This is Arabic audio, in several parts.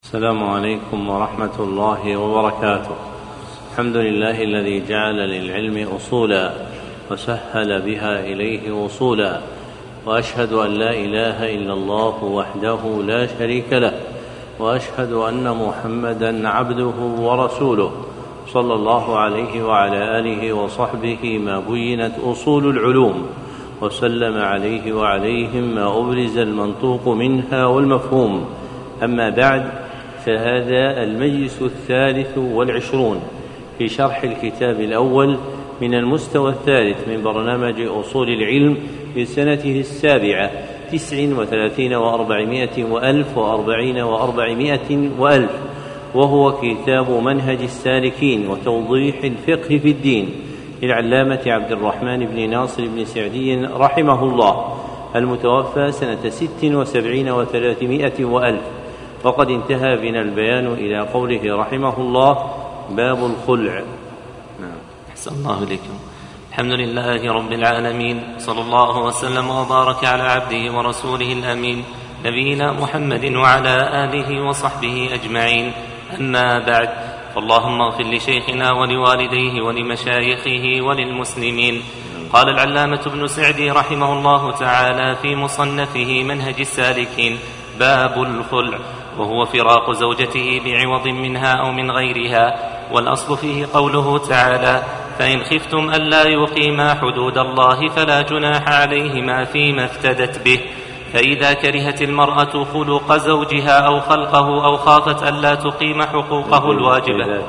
السلام عليكم ورحمة الله وبركاته. الحمد لله الذي جعل للعلم أصولا وسهل بها إليه وصولا، وأشهد أن لا إله إلا الله وحده لا شريك له، وأشهد أن محمدا عبده ورسوله صلى الله عليه وعلى آله وصحبه ما بينت أصول العلوم، وسلم عليه وعليهم ما أبرز المنطوق منها والمفهوم. أما بعد، فهذا المجلس 23 في شرح الكتاب الأول من المستوى 3 من برنامج أصول العلم في سنته 7 39 و400 وألف و40 و400 وألف، وهو كتاب منهج السالكين وتوضيح الفقه في الدين للعلامة عبد الرحمن بن ناصر بن سعدي رحمه الله، المتوفى سنة 76 و300 وألف. وقد انتهى بنا البيان إلى قوله رحمه الله: باب الخلع. أحسن الله إليكم. الحمد لله رب العالمين، صلى الله وسلم وبارك على عبده ورسوله الأمين نبينا محمد وعلى آله وصحبه أجمعين. أما بعد، فاللهم اغفر لشيخنا ولوالديه ولمشايخه وللمسلمين. قال العلامة ابن سعدي رحمه الله تعالى في مصنفه منهج السالكين: باب الخلع، وهو فراق زوجته بعوض منها أو من غيرها. والأصل فيه قوله تعالى: فإن خفتم ألا يقيما حدود الله فلا جناح عليهما فيما افتدت به. فإذا كرهت المرأة خلق زوجها أو خلقه أو خافت ألا تقيم حقوقه الواجبة.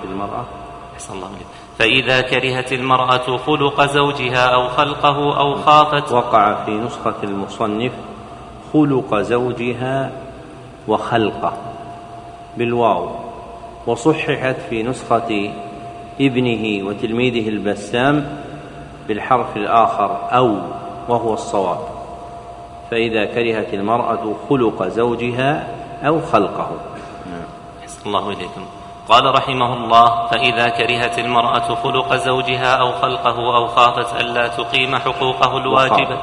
فإذا كرهت المرأة خلق زوجها أو خلقه أو خافت. وقع في نسخة المصنف خلق زوجها وخلقه بالواو، وصححت في نسخة ابنه وتلميذه البسام بالحرف الآخر أو، وهو الصواب. فإذا كرهت المرأة خلق زوجها أو خلقه. أحسن الله إليكم. قال رحمه الله: فإذا كرهت المرأة خلق زوجها أو خلقه أو خافت ألا تقيم حقوقه الواجبة.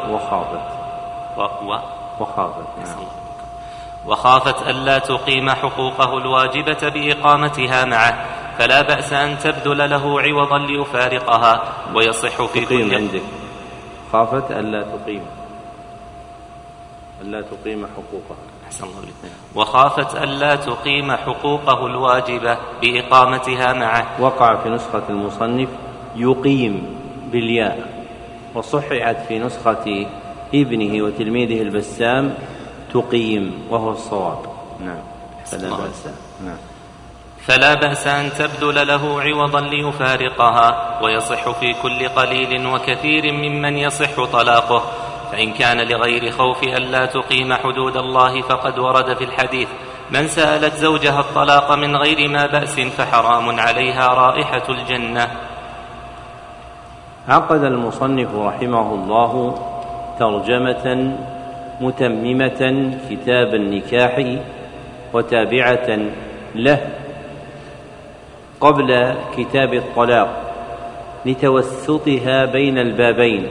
وخافت ألا تقيم حقوقه الواجبة بإقامتها معه، فلا بأس أن تبذل له عوضا ليفارقها، ويصح في كل عندك خافت ألا تقيم حقوقها. أحسن الله إليك. وخافت ألا تقيم حقوقه الواجبة بإقامتها معه. وقع في نسخة المصنف يقيم بالياء، وصححت في نسخة ابنه وتلميذه البسام تقيم، وهو الصواب. فلا بأس أن تبذل له عوضا ليفارقها، ويصح في كل قليل وكثير ممن يصح طلاقه. فإن كان لغير خوف ألا تقيم حدود الله فقد ورد في الحديث: من سألت زوجها الطلاق من غير ما بأس فحرام عليها رائحة الجنة. عقد المصنف رحمه الله ترجمة متممة كتاب النكاح وتابعة له قبل كتاب الطلاق لتوسطها بين البابين.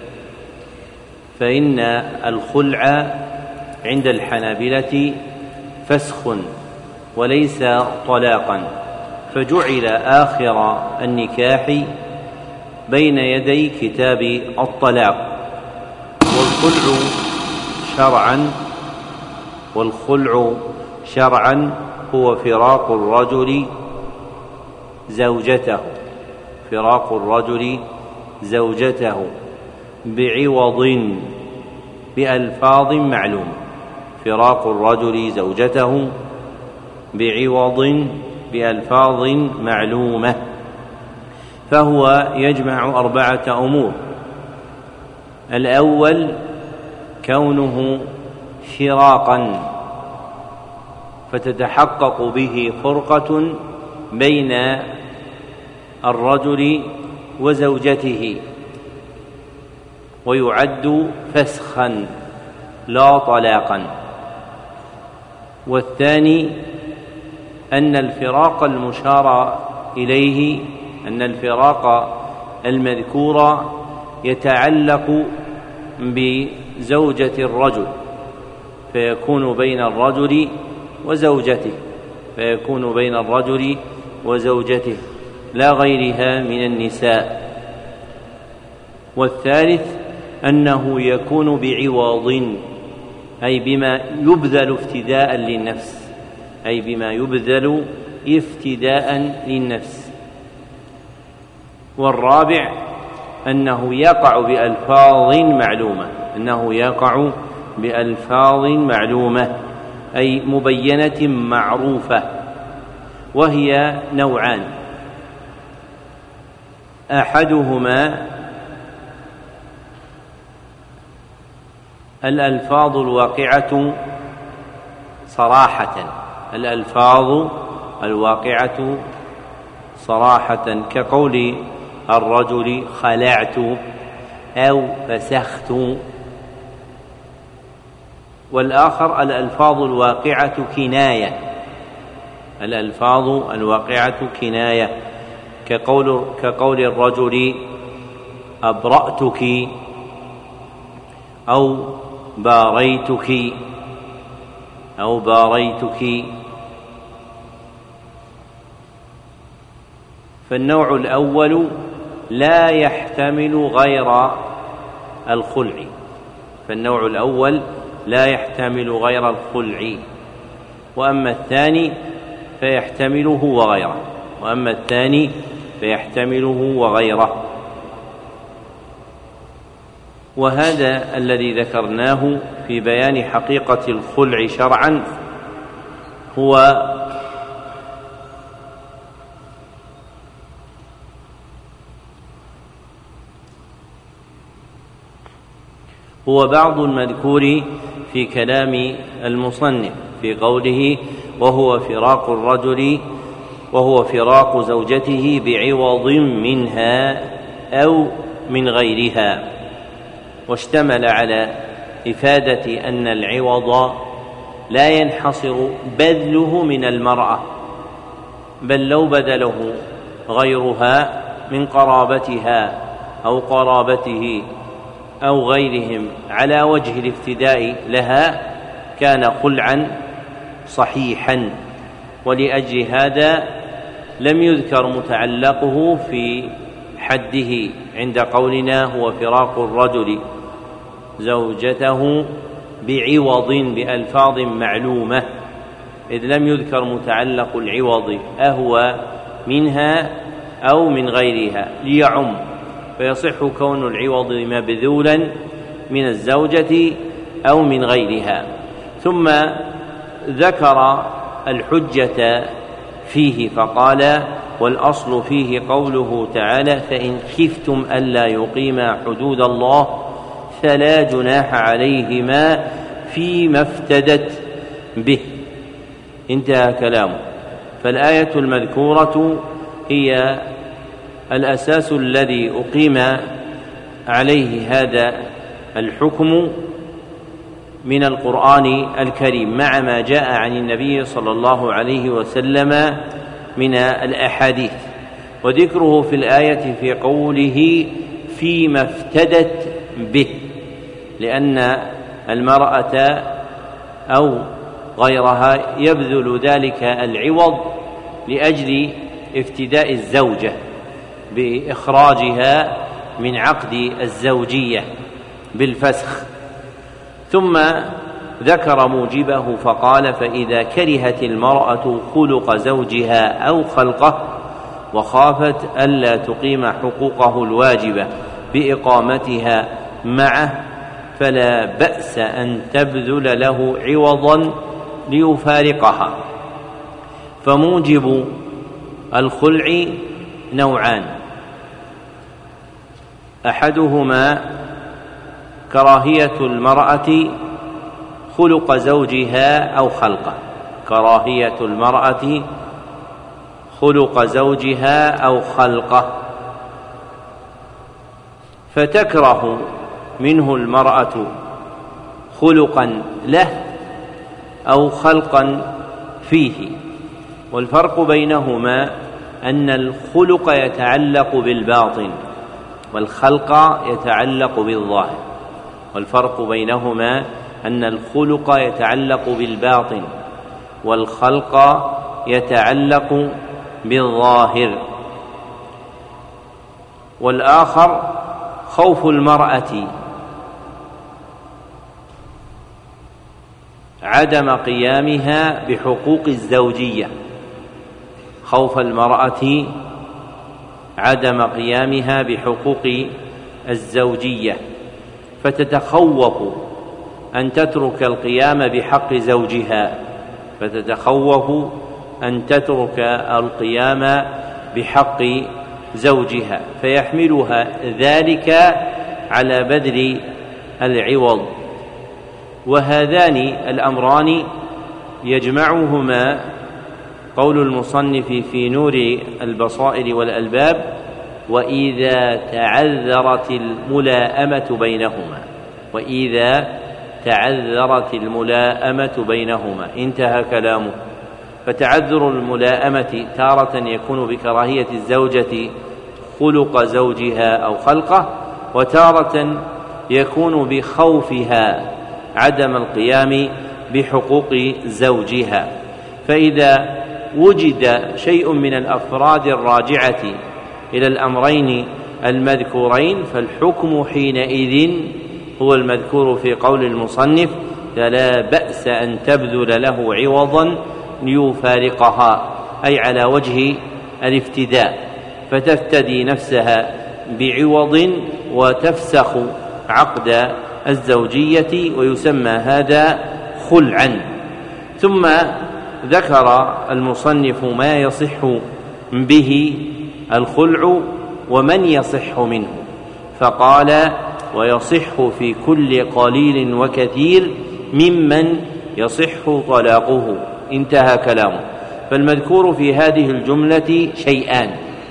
فإن الخلع عند الحنابلة فسخ وليس طلاقا، فجعل آخر النكاح بين يدي كتاب الطلاق. والخلع شرعا هو فراق الرجل زوجته بعوض بألفاظ معلومة. فراق الرجل زوجته بعوض بألفاظ معلومة، فهو يجمع 4 أمور. الأول كونه فراقا، فتتحقق به فرقة بين الرجل وزوجته، ويعد فسخا لا طلاقا. والثاني أن الفراق المشار إليه، أن الفراق المذكور يتعلق بزوجة الرجل، فيكون بين الرجل وزوجته، فيكون بين الرجل وزوجته لا غيرها من النساء. والثالث أنه يكون بعوض، أي بما يبذل افتداء للنفس، أي بما يبذل افتداء للنفس. والرابع أنه يقع بألفاظ معلومة، أنه يقع بألفاظ معلومة أي مبينة معروفة، وهي نوعان: أحدهما الألفاظ الواقعة صراحة، الألفاظ الواقعة صراحة كقول الرجل خلعت أو فسخت. والآخر الألفاظ الواقعة كناية، الألفاظ الواقعة كناية كقول الرجل أبرأتك أو باريتك. فالنوع الأول لا يحتمل غير الخلع، فالنوع الأول لا يحتمل غير الخلع، وأما الثاني فيحتمله وغيره، وهذا الذي ذكرناه في بيان حقيقة الخلع شرعا هو بعض المذكور في كلام المصنف في قوله: وهو فراق زوجته بعوض منها أو من غيرها. واشتمل على إفادة أن العوض لا ينحصر بذله من المرأة، بل لو بذله غيرها من قرابتها أو قرابته أو غيرهم على وجه الافتداء لها كان خلعا صحيحا. ولأجل هذا لم يذكر متعلقه في حده عند قولنا هو فراق الرجل زوجته بعوض بألفاظ معلومة، إذ لم يذكر متعلق العوض أهو منها أو من غيرها ليعم، فيصح كون العوض مبذولا من الزوجة أو من غيرها. ثم ذكر الحجة فيه فقال: والأصل فيه قوله تعالى: فإن خفتم ألا يقيما حدود الله فلا جناح عليهما فيما افتدت به. انتهى كلامه. فالآية المذكورة هي الأساس الذي أقيم عليه هذا الحكم من القرآن الكريم مع ما جاء عن النبي صلى الله عليه وسلم من الأحاديث. وذكره في الآية في قوله فيما افتدت به، لأن المرأة أو غيرها يبذل ذلك العوض لأجل افتداء الزوجة بإخراجها من عقد الزوجية بالفسخ. ثم ذكر موجبه فقال: فإذا كرهت المرأة خلق زوجها أو خلقه وخافت ألا تقيم حقوقه الواجبة بإقامتها معه فلا بأس أن تبذل له عوضا ليفارقها. فموجب الخلع نوعان: أحدهما كراهية المرأة خلق زوجها أو خلقه، كراهية المرأة خلق زوجها أو خلقه، فتكره منه المرأة خلقا له أو خلقا فيه. والفرق بينهما أن الخلق يتعلق بالباطن والخلق يتعلق بالظاهر. والفرق بينهما أن الخلق يتعلق بالباطن والخلق يتعلق بالظاهر. والآخر خوف المرأة عدم قيامها بحقوق الزوجية، خوف المرأة عدم قيامها بحقوق الزوجية، فتتخوف أن تترك القيام بحق زوجها، فتتخوف أن تترك القيام بحق زوجها، فيحملها ذلك على بذل العوض. وهذان الأمران يجمعهما قول المصنف في نور البصائر والألباب: وإذا تعذرت الملاءمة بينهما، وإذا تعذرت الملاءمة بينهما، انتهى كلامه. فتعذر الملاءمة تارة يكون بكراهية الزوجة خلق زوجها أو خلقه، وتارة يكون بخوفها عدم القيام بحقوق زوجها. فإذا وجد شيء من الأفراد الراجعة إلى الأمرين المذكورين فالحكم حينئذ هو المذكور في قول المصنف: فلا بأس أن تبذل له عوضا ليفارقها، أي على وجه الافتداء، فتفتدي نفسها بعوض وتفسخ عقد الزوجية، ويسمى هذا خلعا. ثم ذكر المصنف ما يصح به الخلع ومن يصح منه، فقال: ويصح في كل قليل وكثير ممن يصح طلاقه، انتهى كلامه. فالمذكور في هذه الجملة شيئان: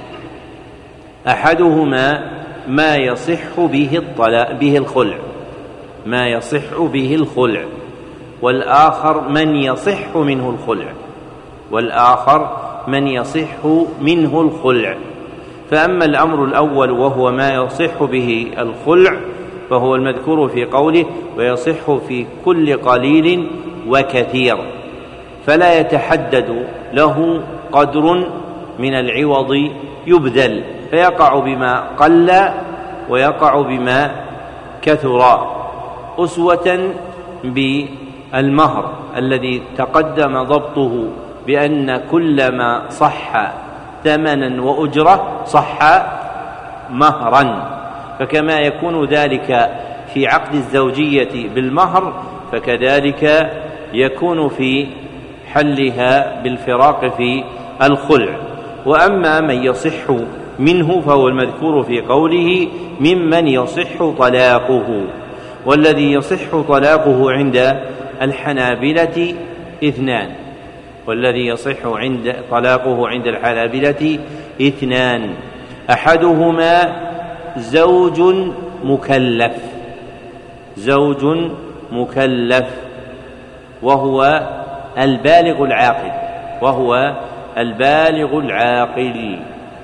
أحدهما ما يصح به الخلع، ما يصح به الخلع، والآخر من يصح منه الخلع، والآخر من يصح منه الخلع. فأما الأمر الأول وهو ما يصح به الخلع فهو المذكور في قوله: ويصح في كل قليل وكثير، فلا يتحدد له قدر من العوض يبذل، فيقع بما قل ويقع بما كثر، أسوة بالمهر الذي تقدم ضبطه بأن كل ما صح ثمنا وأجرة صح مهرا، فكما يكون ذلك في عقد الزوجية بالمهر فكذلك يكون في حلها بالفراق في الخلع. وأما من يصح منه فهو المذكور في قوله: ممن يصح طلاقه. والذي يصح طلاقه عند الحنابلة اثنان، والذي يصح طلاقه عند الحنابلة اثنان: أحدهما زوج مكلف، زوج مكلف وهو البالغ العاقل، وهو البالغ العاقل.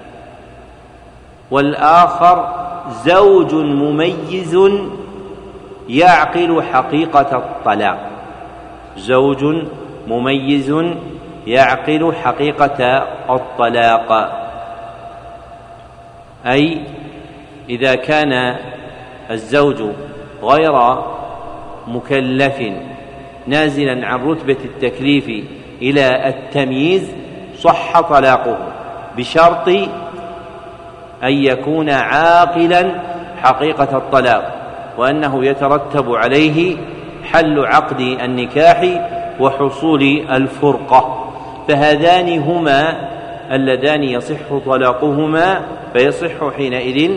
والآخر زوج مميز يعقل حقيقة الطلاق، زوج مميز يعقل حقيقة الطلاق، أي إذا كان الزوج غير مكلف نازلا عن رتبة التكليف إلى التمييز صح طلاقه، بشرط أن يكون عاقلا حقيقة الطلاق، وأنه يترتب عليه حل عقد النكاح وحصول الفرقة. فهذان هما اللذان يصح طلاقهما، فيصح حينئذ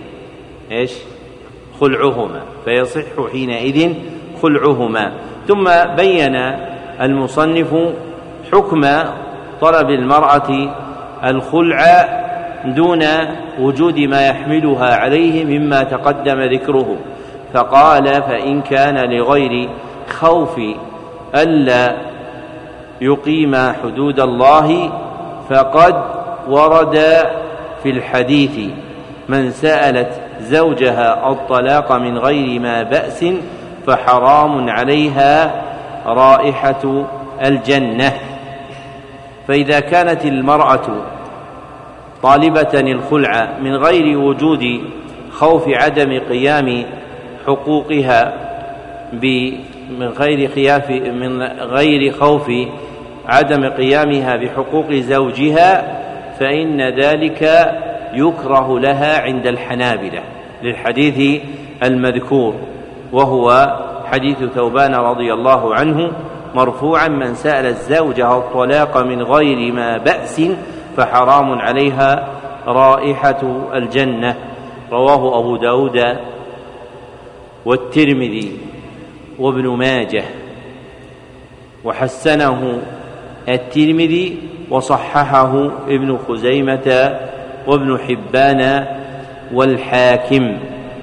خلعهما، فيصح حينئذ خلعهما. ثم بين المصنف حكم طلب المرأة الخلع دون وجود ما يحملها عليه مما تقدم ذكره، فقال: فإن كان لغير خوف ألا يقيم حدود الله فقد ورد في الحديث: من سألت زوجها الطلاق من غير ما بأس فحرام عليها رائحة الجنة. فإذا كانت المرأة طالبة الخلع من غير وجود خوف عدم قيام حقوقها من غير خوف عدم قيامها بحقوق زوجها، فإن ذلك يكره لها عند الحنابلة للحديث المذكور، وهو حديث ثوبان رضي الله عنه مرفوعا: من سأل الزوجة الطلاق من غير ما بأس فحرام عليها رائحة الجنة. رواه أبو داود والترمذي وابن ماجه، وحسنه الترمذي وصححه ابن خزيمة وابن حبان والحاكم.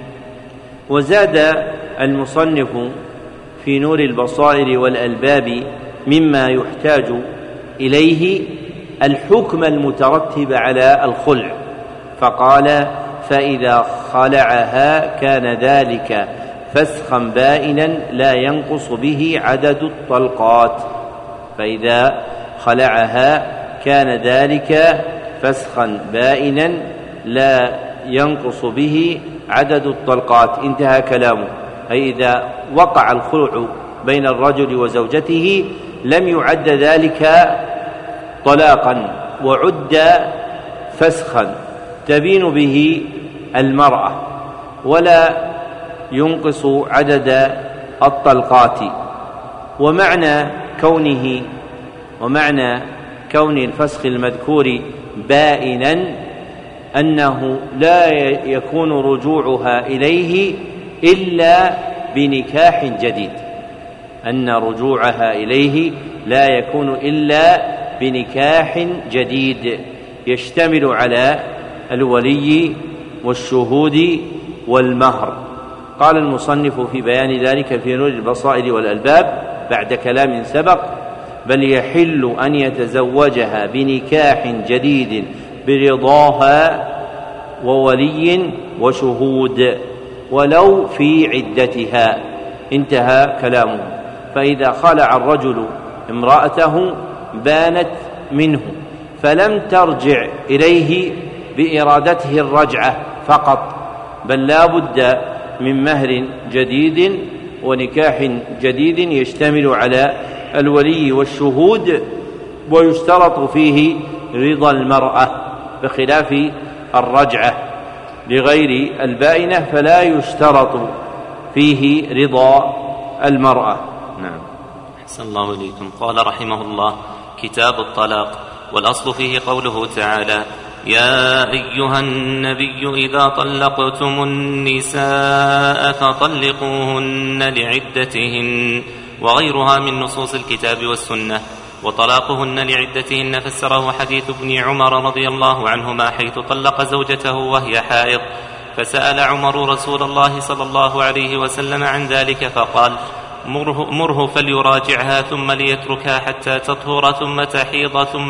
وزاد المصنف في نور البصائر والألباب مما يحتاج إليه الحكم المترتب على الخلع، فقال: فإذا خلعها كان ذلك فسخا بائنا لا ينقص به عدد الطلقات. فإذا خلعها كان ذلك فسخا بائنا لا ينقص به عدد الطلقات. انتهى كلامه. أي إذا وقع الخلع بين الرجل وزوجته لم يعد ذلك طلاقا، وعد فسخا تبين به المرأة، ولا ينقص عدد الطلقات. ومعنى كون الفسخ المذكور بائنا أنه لا يكون رجوعها إليه إلا بنكاح جديد، أن رجوعها إليه لا يكون إلا بنكاح جديد يشتمل على الولي والشهود والمهر. قال المصنف في بيان ذلك في نور البصائر والألباب بعد كلام سبق: بل يحل أن يتزوجها بنكاح جديد برضاها وولي وشهود ولو في عدتها. انتهى كلامه. فإذا خلع الرجل امرأته بانت منه فلم ترجع إليه بإرادته الرجعة فقط، بل لا بد من مهر جديد ونكاح جديد يشتمل على الولي والشهود، ويشترط فيه رضا المرأة، بخلاف الرجعة لغير البائنة فلا يشترط فيه رضا المرأة. نعم. أحسن الله إليكم. قال رحمه الله: كتاب الطلاق، والأصل فيه قوله تعالى: يا أيها النبي إذا طلقتم النساء فطلقوهن لعدتهن، وغيرها من نصوص الكتاب والسنة. وطلاقهن لعدتهن فسره حديث ابن عمر رضي الله عنهما حيث طلق زوجته وهي حائض، فسأل عمر رسول الله صلى الله عليه وسلم عن ذلك فقال: مره فليراجعها ثم ليتركها حتى تطهر ثم تحيض ثم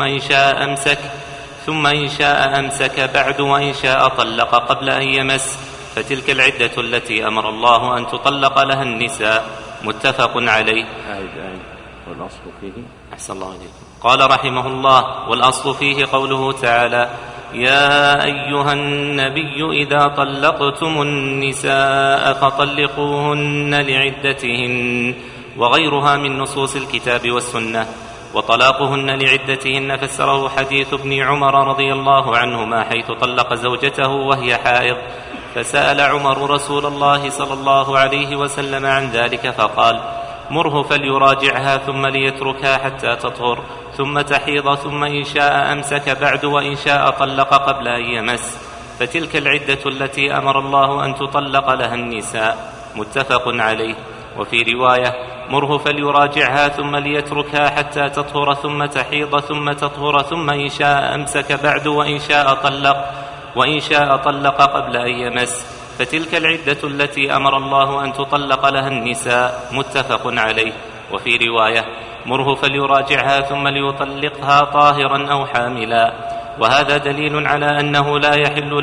إن شاء أمسك بعد وإن شاء طلق قبل أن يمس، فتلك العدة التي أمر الله أن تطلق لها النساء. متفق عليه. والأصل فيه. أحسن الله عليكم. قال رحمه الله: والأصل فيه قوله تعالى: يا أيها النبي إذا طلقتم النساء فطلقوهن لعدتهن، وغيرها من نصوص الكتاب والسنة. وطلاقهن لعدتهن فسره حديث ابن عمر رضي الله عنهما حيث طلق زوجته وهي حائض، فسأل عمر رسول الله صلى الله عليه وسلم عن ذلك فقال: مره فليراجعها ثم ليتركها حتى تطهر ثم تحيض ثم إن شاء أمسك بعد وإن شاء طلق قبل أن يمس، فتلك العدة التي أمر الله أن تطلق لها النساء. متفق عليه. وفي رواية: مره فليراجعها ثم ليتركها حتى تطهر ثم تحيض ثم تطهر ثم إن شاء أمسك بعد وإن شاء طلق قبل أن يمس، فتلك العدة التي أمر الله أن تطلق لها النساء. متفق عليه. وفي رواية: مره فليراجعها ثم ليطلقها طاهرا أو حاملا. وهذا دليل على أنه لا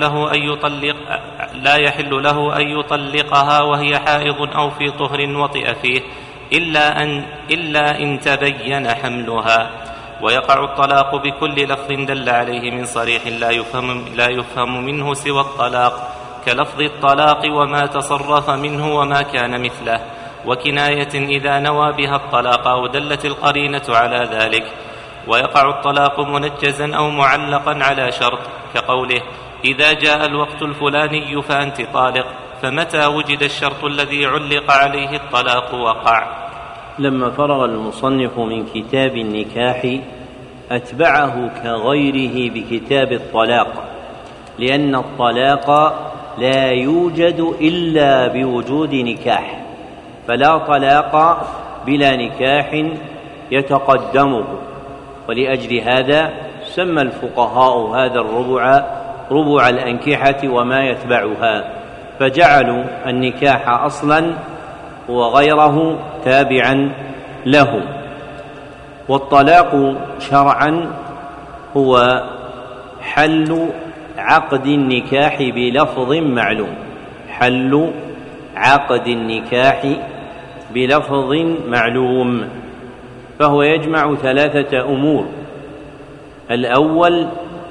يحل له أن يطلقها وهي حائض أو في طهر وطئ فيه إلا إن تبين حملها. ويقع الطلاق بكل لفظ دل عليه من صريح لا يفهم منه سوى الطلاق، كلفظ الطلاق وما تصرف منه وما كان مثله، وكناية إذا نوى بها الطلاق أو دلت القرينة على ذلك. ويقع الطلاق منجزا أو معلقا على شرط، كقوله: إذا جاء الوقت الفلاني فأنت طالق، فمتى وجد الشرط الذي علق عليه الطلاق وقع. لما فرغ المصنف من كتاب النكاح أتبعه كغيره بكتاب الطلاق، لأن الطلاق لا يوجد إلا بوجود نكاح، فلا طلاق بلا نكاح يتقدمه. ولأجل هذا سمى الفقهاء هذا الربع ربع الأنكحة وما يتبعها، فجعلوا النكاح أصلا وغيره تابعا له. والطلاق شرعا هو حل عقد النكاح بلفظ معلوم، حل عقد النكاح بلفظ معلوم، فهو يجمع ثلاثة أمور: الأول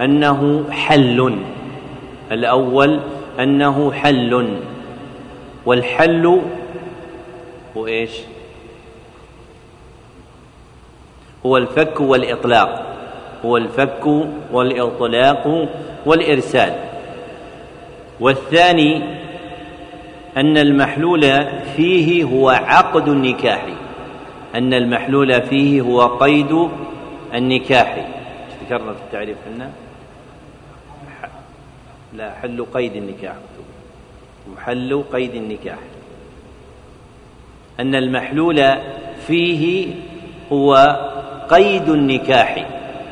أنه حل، والحل هو إيش؟ هو الفك والإطلاق، هو الفك والإطلاق والإرسال. والثاني أن المحلول فيه هو عقد النكاح، أن المحلول فيه هو قيد النكاح. ذكرنا في التعريف لنا لا حل قيد النكاح، محل قيد النكاح، أن المحلول فيه هو قيد النكاح.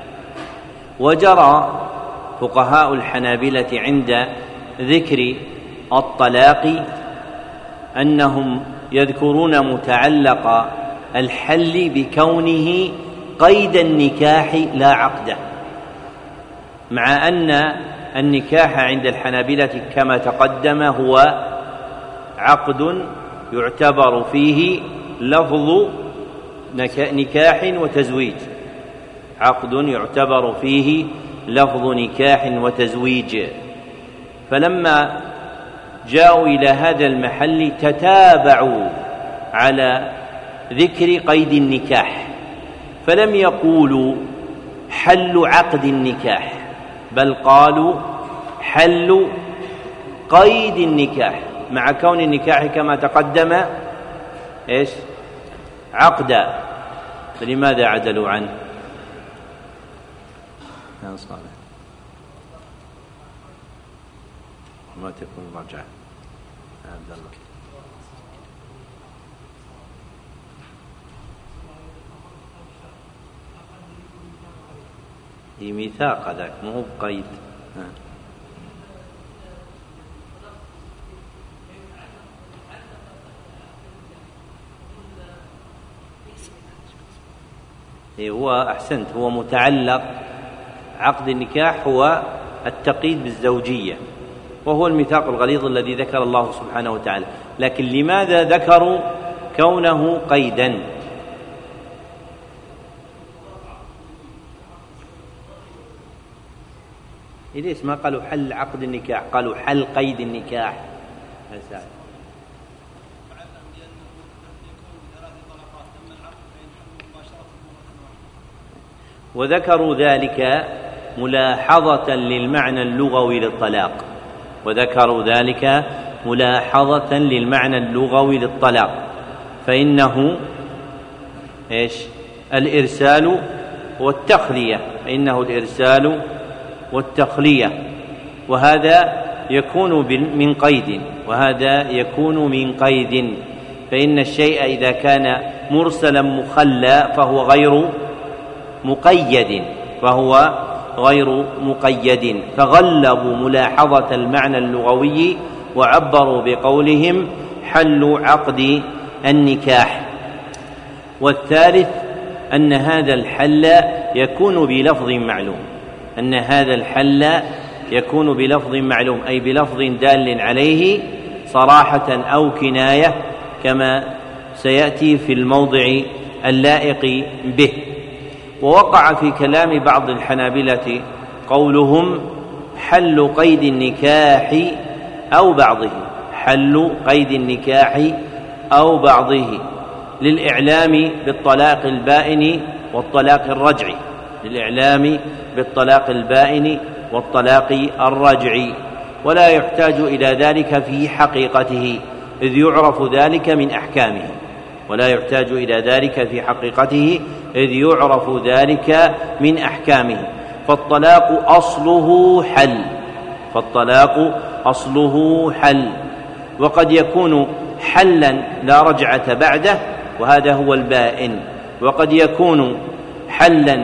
وجرى فقهاء الحنابلة عند ذكر الطلاق أنهم يذكرون متعلق الحل بكونه قيد النكاح لا عقده، مع أن النكاح عند الحنابلة كما تقدم هو عقد يعتبر فيه لفظ نكاح وتزويج، عقد يعتبر فيه لفظ نكاح وتزويج. فلما جاءوا إلى هذا المحل تتابعوا على ذكر قيد النكاح، فلم يقولوا حل عقد النكاح، بل قالوا حل قيد النكاح، مع كون النكاح كما تقدم إيش؟ عقدا. فلماذا عدلوا عنه؟ يا صالح ما تكون رجعة عبد الله. هي ميثاق ذاك مو بقيد. هو أحسنت، هو متعلق عقد النكاح هو التقييد بالزوجية، وهو الميثاق الغليظ الذي ذكر الله سبحانه وتعالى. لكن لماذا ذكروا كونه قيدا؟ ليش ما قالوا حل عقد النكاح، قالوا حل قيد النكاح؟ وذكروا ذلك ملاحظة للمعنى اللغوي للطلاق، وذكروا ذلك ملاحظة للمعنى اللغوي للطلاق، فإنه إيش؟ الإرسال والتخلية، فإنه الإرسال والتخلية، وهذا يكون من قيد وهذا يكون من قيد، فإن الشيء إذا كان مرسلا مخلى فهو غير مقيد، فغلبوا ملاحظة المعنى اللغوي وعبروا بقولهم حل عقد النكاح. والثالث أن هذا الحل يكون بلفظ معلوم، أن هذا الحل يكون بلفظ معلوم، أي بلفظ دال عليه صراحة أو كناية، كما سيأتي في الموضع اللائق به. ووقع في كلام بعض الحنابلة قولهم حل قيد النكاح أو بعضه، حل قيد النكاح أو بعضه للإعلام بالطلاق البائن والطلاق الرجعي، للإعلام بالطلاق البائن والطلاق الرجعي، ولا يحتاج إلى ذلك في حقيقته إذ يعرف ذلك من أحكامه، ولا يحتاج إلى ذلك في حقيقته إذ يعرف ذلك من أحكامه. فالطلاق أصله حل، فالطلاق أصله حل، وقد يكون حلا لا رجعة بعده وهذا هو البائن، وقد يكون حلا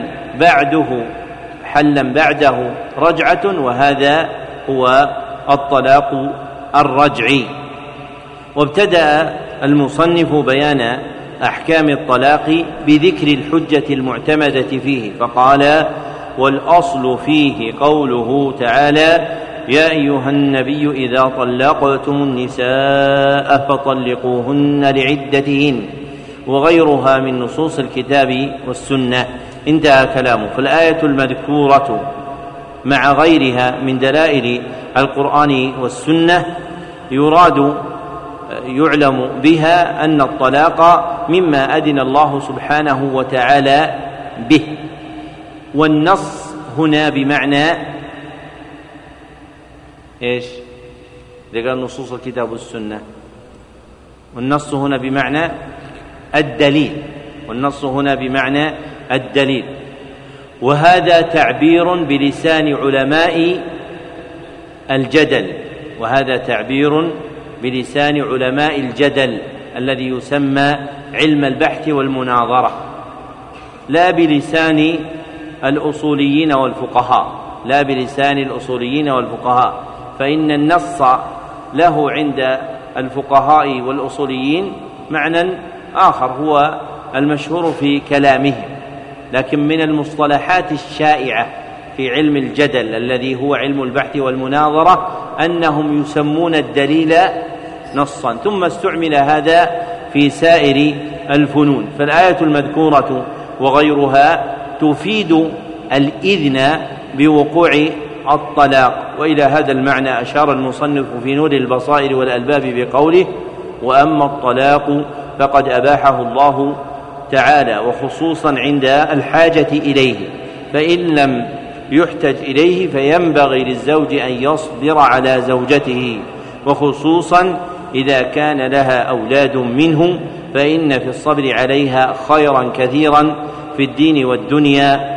بعده رجعة وهذا هو الطلاق الرجعي. وابتدأ المصنف بيان أحكام الطلاق بذكر الحجة المعتمدة فيه، فقال: والأصل فيه قوله تعالى: يا أيها النبي إذا طلقتم النساء فطلقوهن لعدتهن، وغيرها من نصوص الكتاب والسنة. انتهى كلامه. فالآية المذكورة مع غيرها من دلائل القرآن والسنة يعلم بها أن الطلاق مما أذن الله سبحانه وتعالى به. والنص هنا بمعنى إيش؟ قال نصوص الكتاب والسنة، والنص هنا بمعنى الدليل، والنص هنا بمعنى الدليل. وهذا تعبير بلسان علماء الجدل، وهذا تعبير بلسان علماء الجدل الذي يسمى علم البحث والمناظرة، لا بلسان الأصوليين والفقهاء، لا بلسان الأصوليين والفقهاء، فإن النص له عند الفقهاء والأصوليين معنى آخر هو المشهور في كلامهم، لكن من المصطلحات الشائعة في علم الجدل الذي هو علم البحث والمناظرة أنهم يسمون الدليل نصا، ثم استعمل هذا في سائر الفنون. فالآية المذكورة وغيرها تفيد الإذن بوقوع الطلاق، وإلى هذا المعنى أشار المصنف في نور البصائر والألباب بقوله: وأما الطلاق فقد أباحه الله تعالى وخصوصا عند الحاجة إليه، فإن لم يحتج إليه فينبغي للزوج أن يصبر على زوجته، وخصوصا إذا كان لها أولاد منه، فإن في الصبر عليها خيرا كثيرا في الدين والدنيا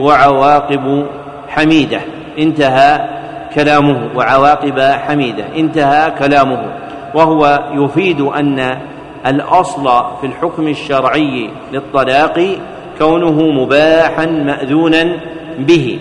وعواقب حميدة. انتهى كلامه. وعواقب حميدة، انتهى كلامه. وهو يفيد أن الأصل في الحكم الشرعي للطلاق كونه مباحا مأذونا به،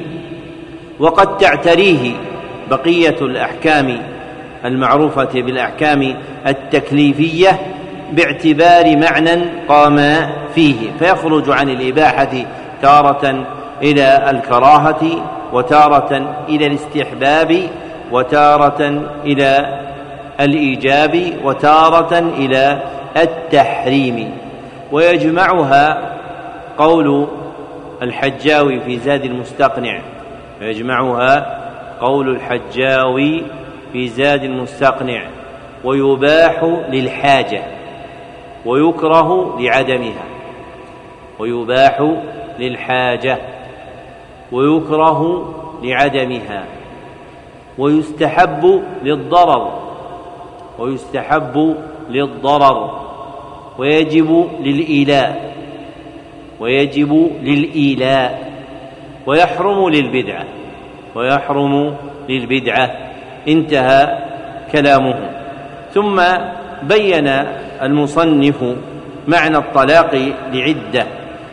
وقد تعتريه بقية الأحكام المعروفة بالأحكام التكليفية باعتبار معنى قام فيه، فيخرج عن الإباحة تارة إلى الكراهة، وتارة إلى الاستحباب، وتارة إلى الإيجاب، وتارة إلى التحريم. ويجمعها قول الحجاوي في زاد المستقنع، ويجمعها قول الحجاوي في زاد المستقنع: ويباح للحاجة ويكره لعدمها، ويباح للحاجة ويكره لعدمها، ويستحب للضرر، ويستحب للضرر، ويجب للإيلاء، ويجب للإيلاء، ويحرم للبدعة، ويحرم للبدعة. انتهى كلامه. ثم بين المصنف معنى الطلاق لعدة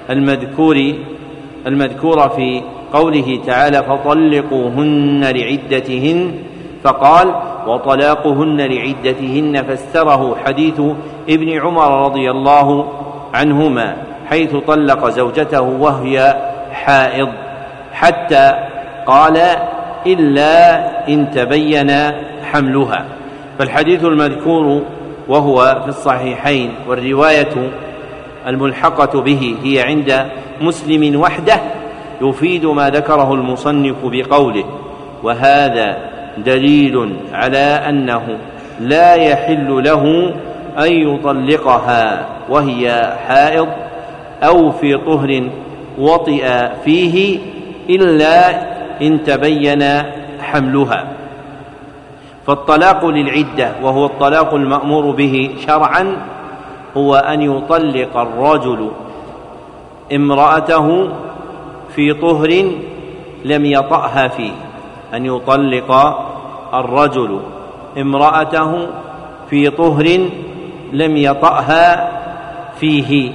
المذكورة في قوله تعالى: فطلقوهن لعدتهن، فقال: وطلاقهن لعدتهن، فسره حديث ابن عمر رضي الله عنهما حيث طلق زوجته وهي حائض، حتى قال: إلا إن تبين حملها. فالحديث المذكور وهو في الصحيحين، والرواية الملحقة به هي عند مسلم وحده يفيد ما ذكره المصنف بقوله: وهذا دليل على أنه لا يحل له أن يطلقها وهي حائض أو في طهر وطئ فيه إلا إن تبين حملها. فالطلاق للعدة، وهو الطلاق المأمور به شرعا، هو أن يطلق الرجل امرأته في طهر لم يطأها فيه، أن يطلق الرجل امرأته في طهر لم يطأها فيه،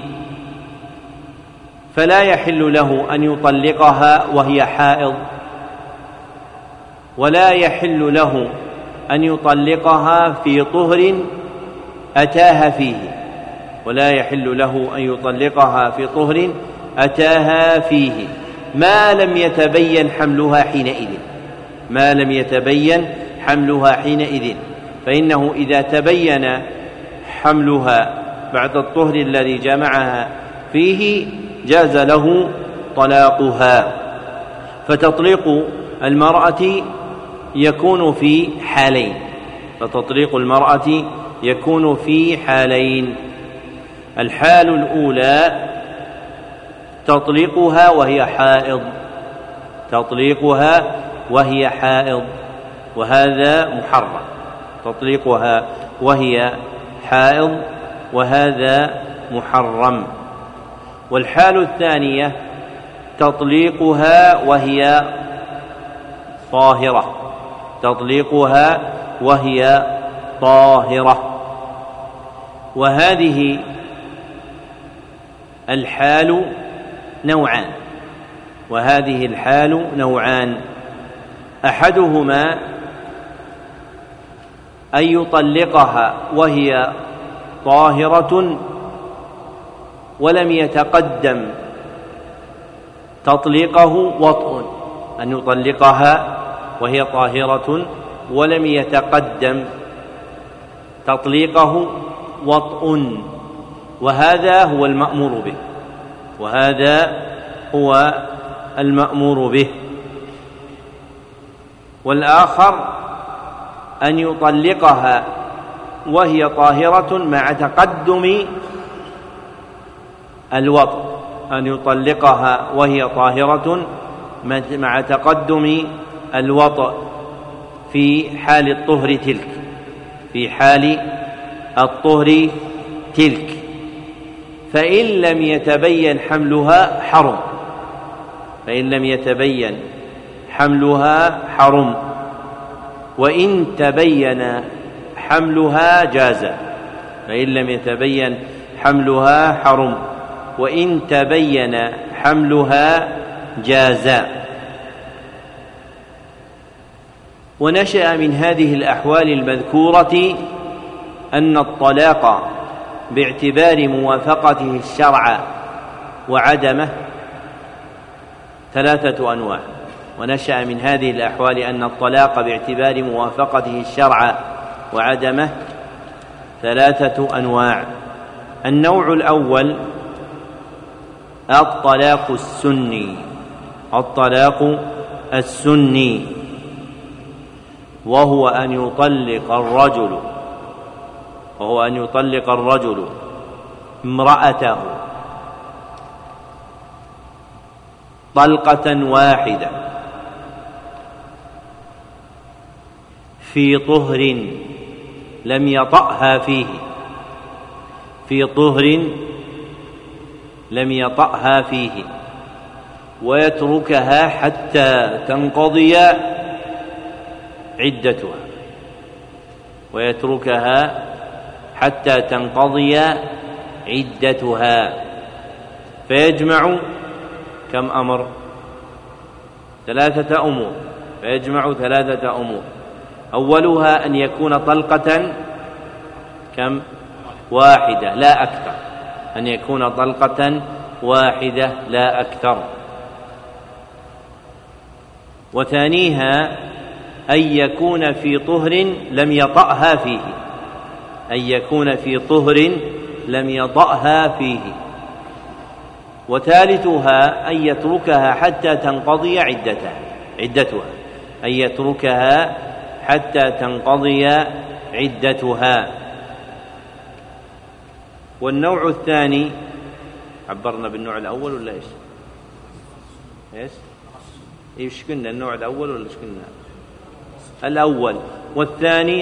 فلا يحل له أن يطلقها وهي حائض، ولا يحل له أن يطلقها في طهر أتاها فيه، ولا يحل له أن يطلقها في طهر أتاها فيه ما لم يتبين حملها حينئذ، ما لم يتبين حملها حينئذ، فإنه إذا تبين حملها بعد الطهر الذي جمعها فيه جاز له طلاقها. فتطليق المرأة يكون في حالين، فتطليق المرأة يكون في حالين: الحال الأولى تطليقها وهي حائض، تطليقها وهي حائض، وهذا محرم، تطليقها وهي حائض وهذا محرم. والحال الثانية تطليقها وهي طاهرة، تطليقها وهي طاهرة. وهذه الحال نوعان، وهذه الحال نوعان: أحدهما أن يطلقها وهي طاهرة ولم يتقدم تطليقه وطء، أن يطلقها وهي طاهرة ولم يتقدم تطليقه وطء، وهذا هو المأمور به، وهذا هو المأمور به. والآخر أن يطلقها وهي طاهرة مع تقدم الوطء، أن يطلقها وهي طاهرة مع تقدم الوطء في حال الطهر تلك، في حال الطهر تلك. فإن لم يتبين حملها حرم، فإن لم يتبين حملها حرم، وإن تبين حملها جاز، فإن لم يتبين حملها حرم، وإن تبين حملها جاز. ونشأ من هذه الأحوال المذكورة أن الطلاق باعتبار موافقته الشرع وعدمه ثلاثة أنواع. ونشأ من هذه الأحوال أن الطلاق باعتبار موافقته الشرع وعدمه ثلاثة أنواع. النوع الأول الطلاق السني، الطلاق السني، وهو أن يطلق الرجل امرأته طلقة واحدة في طهر لم يطأها فيه، في طهر لم يطأها فيه، ويتركها حتى تنقضي عدتها، ويتركها حتى تنقضي عدتها، فيجمع كم أمر؟ ثلاثة أمور، فيجمع ثلاثة أمور. أولها أن يكون طلقة كم؟ واحدة لا أكثر، أن يكون طلقة واحدة لا أكثر. وثانيها أن يكون في طهر لم يطأها فيه، أن يكون في طهر لم يطأها فيه. وثالثها أن يتركها حتى تنقضي عدتها أن يتركها حتى تنقضي عدتها. والنوع الثاني عبرنا بالنوع الأول ولا إيش قلنا النوع الأول ولا إيش قلنا الأول؟ والثاني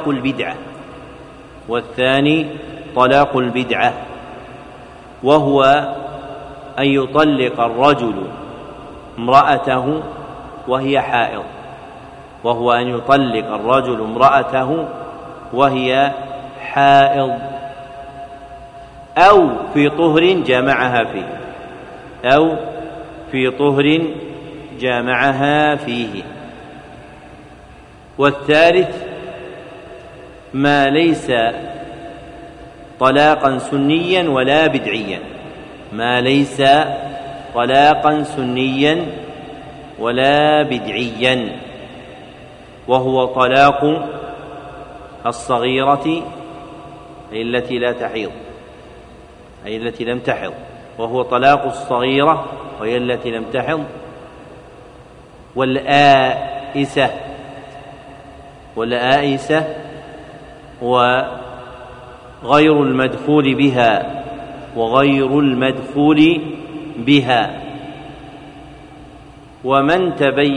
طلاق البدعة وهو أن يطلق الرجل امرأته وهي حائض أو في طهر جامعها فيه. والثالث ما ليس طلاقا سنيا ولا بدعيا وهو طلاق الصغيرة أي التي لا تحيض أي التي لم تحض، وهو طلاق الصغيرة وهي التي لم تحض، والآئسة وغير المدخول بها ومن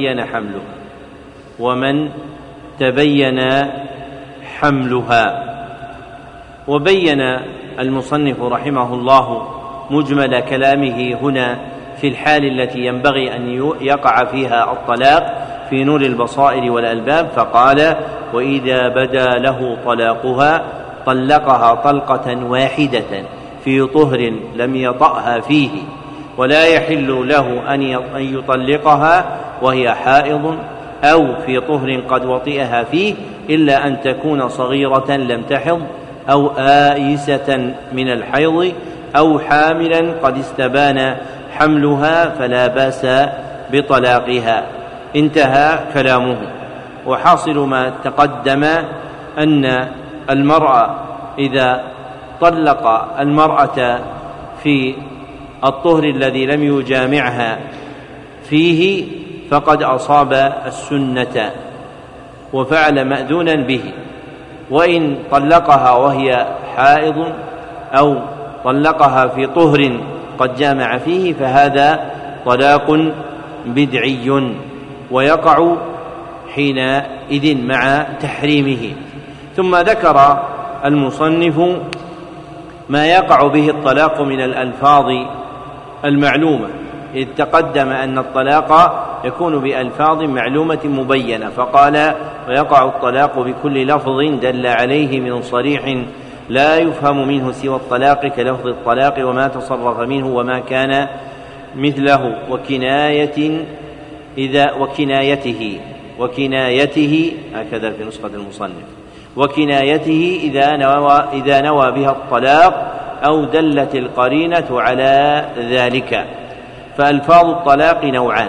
تبين حملها. وبين المصنف رحمه الله مجمل كلامه هنا في الحال التي ينبغي أن يقع فيها الطلاق في نور البصائر والألباب، فقال: وإذا بدا له طلاقها طلقها طلقة واحدة في طهر لم يطأها فيه، ولا يحل له أن يطلقها وهي حائض أو في طهر قد وطئها فيه، إلا أن تكون صغيرة لم تحض أو آيسة من الحيض أو حاملا قد استبان حملها فلا بأس بطلاقها. انتهى كلامه. وحاصل ما تقدم أن المرأة إذا طلق المرأة في الطهر الذي لم يجامعها فيه فقد أصاب السنة وفعل مأذونا به، وإن طلقها وهي حائض أو طلقها في طهر قد جامع فيه فهذا طلاق بدعي ويقع حينئذ مع تحريمه. ثم ذكر المصنف ما يقع به الطلاق من الألفاظ المعلومة، إذ تقدم أن الطلاق يكون بألفاظ معلومة مبينة، فقال: ويقع الطلاق بكل لفظ دل عليه من صريح لا يفهم منه سوى الطلاق كلفظ الطلاق وما تصرف منه وما كان مثله وكنايته هكذا في نسخة المصنف، وكنايته إذا نوى بها الطلاق أو دلت القرينة على ذلك. فألفاظ الطلاق نوعان: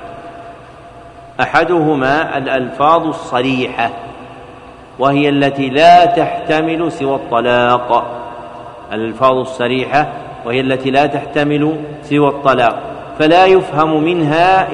أحدهما الألفاظ الصريحة وهي التي لا تحتمل سوى الطلاق، الألفاظ الصريحة وهي التي لا تحتمل سوى الطلاق، فلا يفهم منها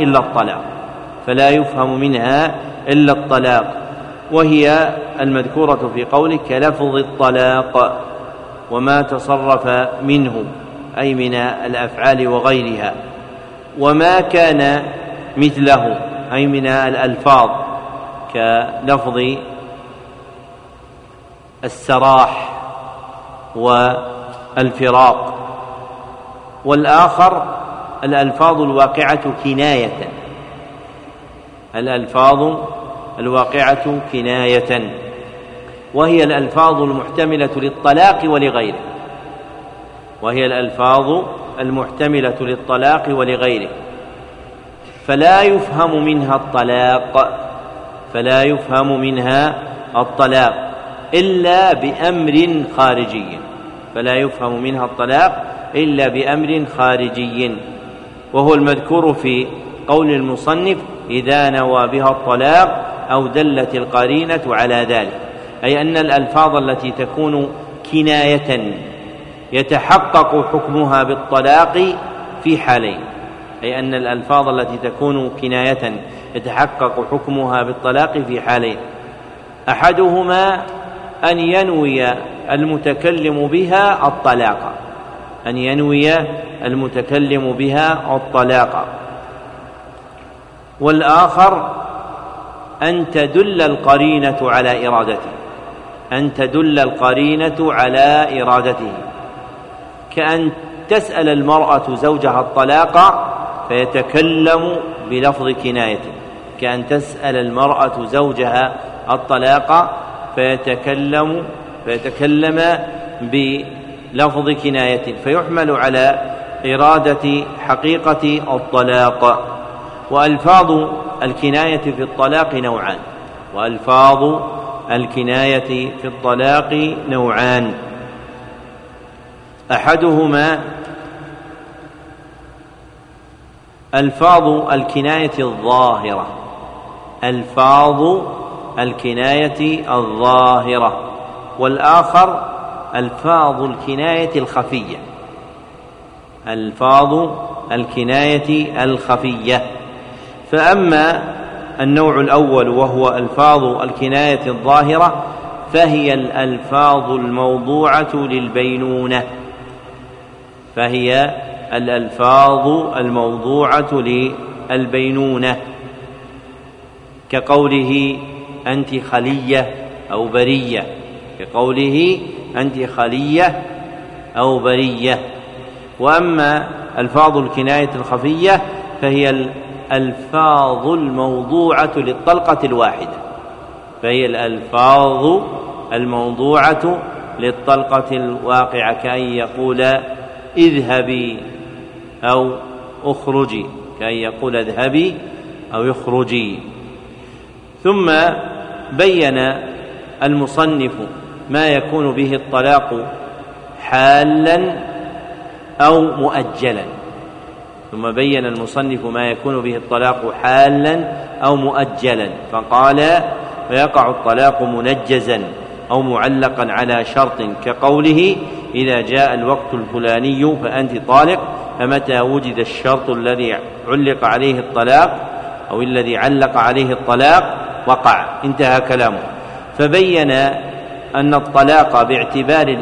إلا الطلاق، وهي المذكورة في قوله كلفظ الطلاق وما تصرف منه أي من الأفعال وغيرها، وما كان مثله أي من الألفاظ كلفظ السراح والفراق. والآخر الألفاظ الواقعة كناية وهي الألفاظ المحتملة للطلاق ولغيره، فلا يفهم منها الطلاق إلا بأمر خارجي، وهو المذكور في قول المصنف إذا نوى بها الطلاق أو دلت القرينة على ذلك، أي أن الألفاظ التي تكون كناية يتحقق حكمها بالطلاق في حالين، أي أن الألفاظ التي تكون كناية يتحقق حكمها بالطلاق في حالين: أحدهما أن ينوي المتكلم بها الطلاق، أن ينوي المتكلم بها الطلاق، والآخر أن تدل القرينة على إرادته، أن تدل القرينة على إرادته، كأن تسأل المرأة زوجها الطلاق فيتكلم بلفظ كناية، كأن تسأل المرأة زوجها الطلاق فيتكلم بلفظ كناية، فيحمل على إرادة حقيقة الطلاق. وألفاظ الكناية في الطلاق نوعان، وألفاظ الكناية في الطلاق نوعان: أحدهما ألفاظ الكناية الظاهرة، ألفاظ الكناية الظاهرة، والآخر ألفاظ الكناية الخفية، ألفاظ الكناية الخفية. فأما النوع الأول وهو ألفاظ الكناية الظاهرة فهي الألفاظ الموضوعة للبينونة، فهي الألفاظ الموضوعة للبينونة، كقوله أنت خلية أو برية، كقوله أنت خلية أو برية. وأما ألفاظ الكناية الخفية فهي الألفاظ الموضوعة للطلقة الواحدة، فهي الألفاظ الموضوعة للطلقة الواقعة، كأن يقول اذهبي أو اخرجي، كأن يقول اذهبي أو اخرجي. ثم بين المصنف ما يكون به الطلاق حالا أو مؤجلا، ثم بين المصنف ما يكون به الطلاق حالا أو مؤجلا، فقال: ويقع الطلاق منجزا أو معلقا على شرط، كقوله إذا جاء الوقت الفلاني فأنت طالق، فمتى وجد الشرط الذي علق عليه الطلاق أو الذي علق عليه الطلاق وقع. انتهى كلامه. فبين أن الطلاق باعتبار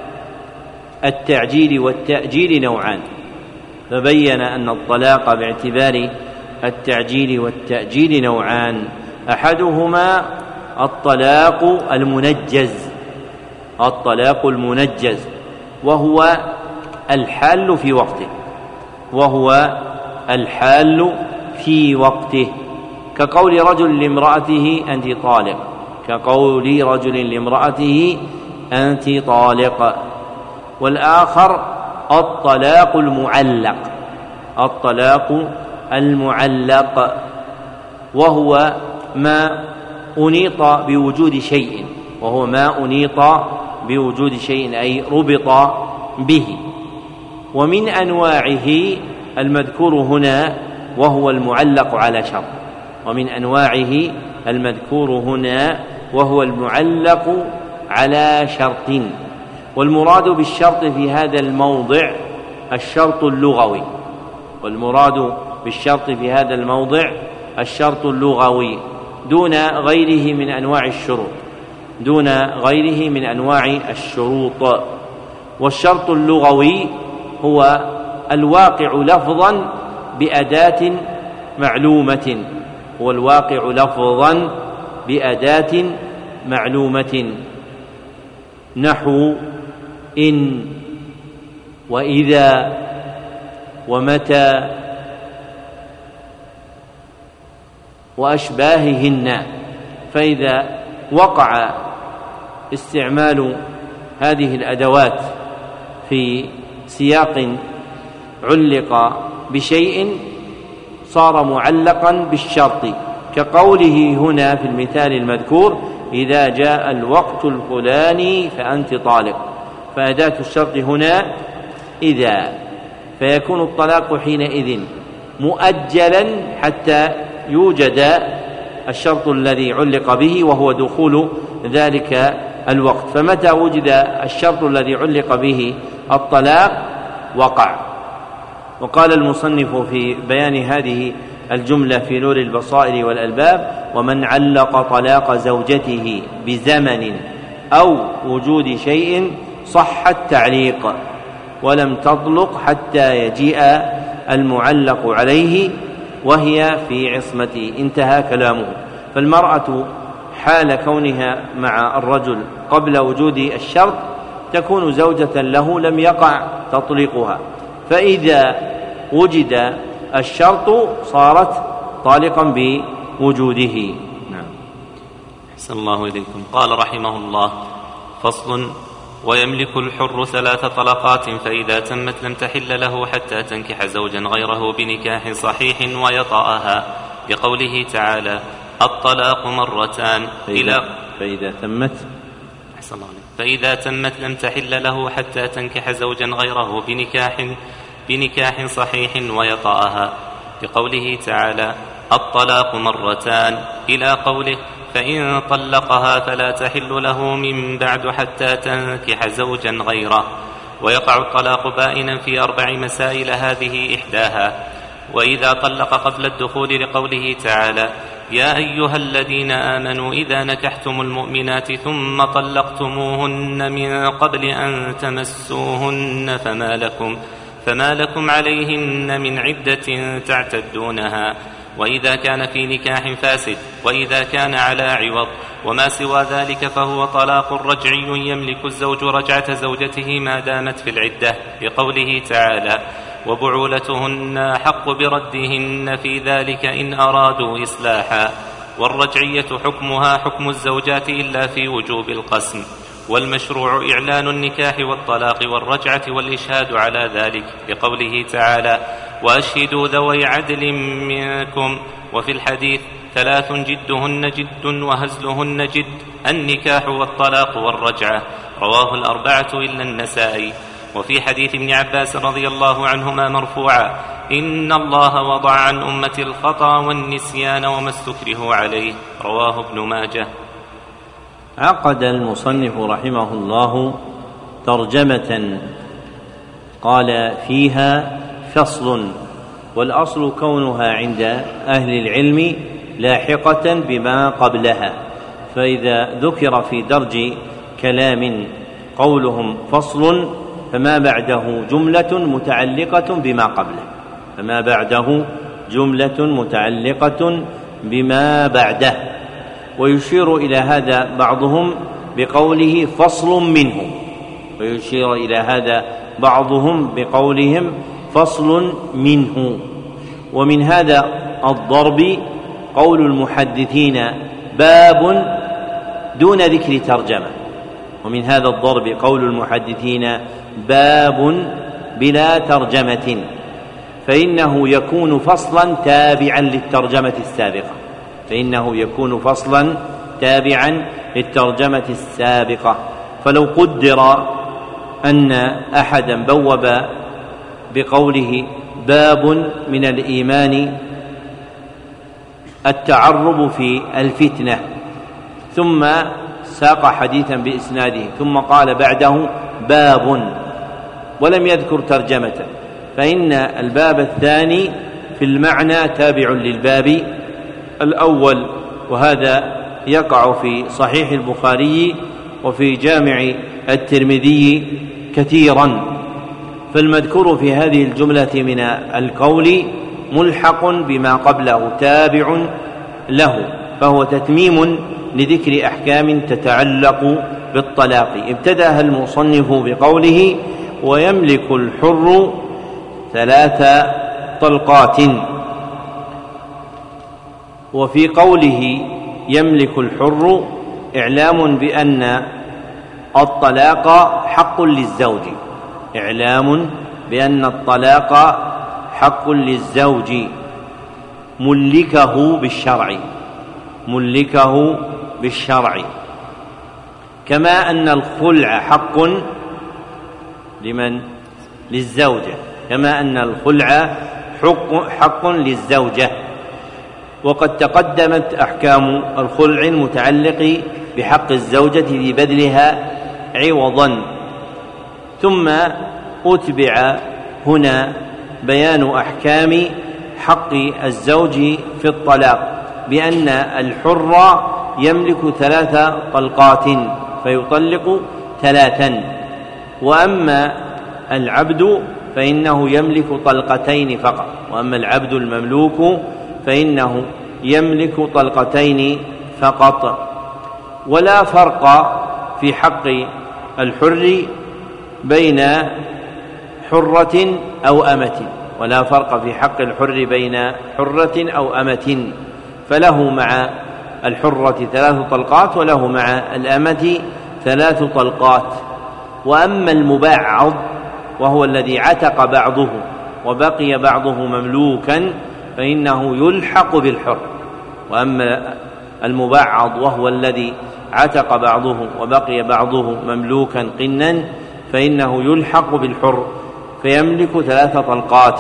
التعجيل والتأجيل نوعان، فبين أن الطلاق باعتبار التعجيل والتأجيل نوعان: أحدهما الطلاق المنجز، الطلاق المنجز وهو الحال في وقته، وهو الحال في وقته، كقول رجل لامرأته أنت طالق، كقول رجل لامرأته أنت طالق. والآخر الطلاق المعلق، الطلاق المعلق وهو ما أنيط بوجود شيء، وهو ما أنيط بوجود شيء أي ربط به. ومن أنواعه المذكور هنا وهو المعلق على شرط، ومن أنواعه المذكور هنا وهو المعلق على شرط. والمراد بالشرط في هذا الموضع الشرط اللغوي، والمراد بالشرط في هذا الموضع الشرط اللغوي دون غيره من أنواع الشروط، دون غيره من أنواع الشروط. والشرط اللغوي هو الواقع لفظا بأداة معلومة، هو الواقع لفظا بأداة معلومة، نحو إن وإذا ومتى وأشباههن. فإذا وقع استعمال هذه الأدوات في سياق علق بشيء صار معلقا بالشرط، كقوله هنا في المثال المذكور إذا جاء الوقت الفلاني فأنت طالق، فأداة الشرط هنا إذا، فيكون الطلاق حينئذ مؤجلا حتى يوجد الشرط الذي علق به وهو دخول ذلك الوقت، فمتى وجد الشرط الذي علق به الطلاق وقع. وقال المصنف في بيان هذه الجملة في نور البصائر والألباب: ومن علق طلاق زوجته بزمن أو وجود شيء صح التعليق ولم تطلق حتى يجيء المعلق عليه وهي في عصمته. انتهى كلامه. فالمرأة حال كونها مع الرجل قبل وجود الشرط تكون زوجة له لم يقع تطليقها، فإذا وجد الشرط صارت طالقا بوجوده. نعم. أحسن الله إليكم. قال رحمه الله: فصل: ويملك الحر 3 طلقات، فإذا تمت لم تحل له حتى تنكح زوجا غيره بنكاح صحيح ويطأها، لقوله تعالى: الطلاق مرتان. فإذا تمت لم تحل له حتى تنكح زوجا غيره بنكاح صحيح ويطأها، لقوله تعالى: الطلاق مرتان، إلى قوله: فإن طلقها فلا تحل له من بعد حتى تنكح زوجا غيره. ويقع الطلاق بائنا في 4 مسائل، هذه إحداها: وإذا طلق قبل الدخول، لقوله تعالى: يا أيها الذين آمنوا إذا نكحتم المؤمنات ثم طلقتموهن من قبل أن تمسوهن فما لكم عليهن من عدة تعتدونها. وإذا كان في نكاح فاسد، وإذا كان على عوض، وما سوى ذلك فهو طلاق رجعي، يملك الزوج رجعة زوجته ما دامت في العدة، لقوله تعالى: وبعولتهن حق بردهن في ذلك إن أرادوا إصلاحا. والرجعية حكمها حكم الزوجات إلا في وجوب القسم. والمشروع إعلان النكاح والطلاق والرجعة والإشهاد على ذلك، لقوله تعالى: وأشهدوا ذوي عدل منكم. وفي الحديث: 3 جدهن جد وهزلهن جد، النكاح والطلاق والرجعة، رواه 4 إلا النسائي. وفي حديث ابن عباس رضي الله عنهما مرفوعا: إن الله وضع عن أمة الخطأ والنسيان وما استكرهوا عليه، رواه ابن ماجه. عقد المصنف رحمه الله ترجمة قال فيها: فصل. والأصل كونها عند أهل العلم لاحقة بما قبلها، فإذا ذكر في درج كلام قولهم فصل فما بعده جملة متعلقة بما بعده ويشير إلى هذا بعضهم بقوله فصل منه. ومن هذا الضرب قول المحدثين: باب دون ذكر ترجمة. ومن هذا الضرب قول المحدثين: باب بلا ترجمة، فإنه يكون فصلا تابعا للترجمة السابقة. فلو قدر أن أحدا بوب بقوله: باب من الإيمان التعرب في الفتنة، ثم ساق حديثا بإسناده، ثم قال بعده: باب، ولم يذكر ترجمة، فإن الباب الثاني في المعنى تابع للباب الأول. وهذا يقع في صحيح البخاري وفي جامع الترمذي كثيرا. فالمذكور في هذه الجملة من القول ملحق بما قبله تابع له، فهو تتميم لذكر أحكام تتعلق بالطلاق. ابتدأها المصنف بقوله: ويملك الحر 3 طلقات. وفي قوله يملك الحر إعلام بأن الطلاق حق للزوج ملكه بالشرع، كما أن الخلع حق للزوجة، وقد تقدمت أحكام الخلع المتعلق بحق الزوجة ببذلها عوضا، ثم أتبع هنا بيان أحكام حق الزوج في الطلاق بأن الحر يملك 3 طلقات فيطلق 3، وأما العبد فإنه يملك طلقتين فقط، وأما العبد المملوك فإنه يملك طلقتين فقط. ولا فرق في حق الحر بين حرة أو أمة، ولا فرق في حق الحر بين حرة أو أمة، فله مع الحرة 3 طلقات وله مع الأمة 3 طلقات. وأما المبعض وهو الذي عتق بعضه وبقي بعضه مملوكا فإنه يلحق بالحر. وأما المبعض وهو الذي عتق بعضه وبقي بعضه مملوكا قنا فإنه يلحق بالحر فيملك 3 طلقات.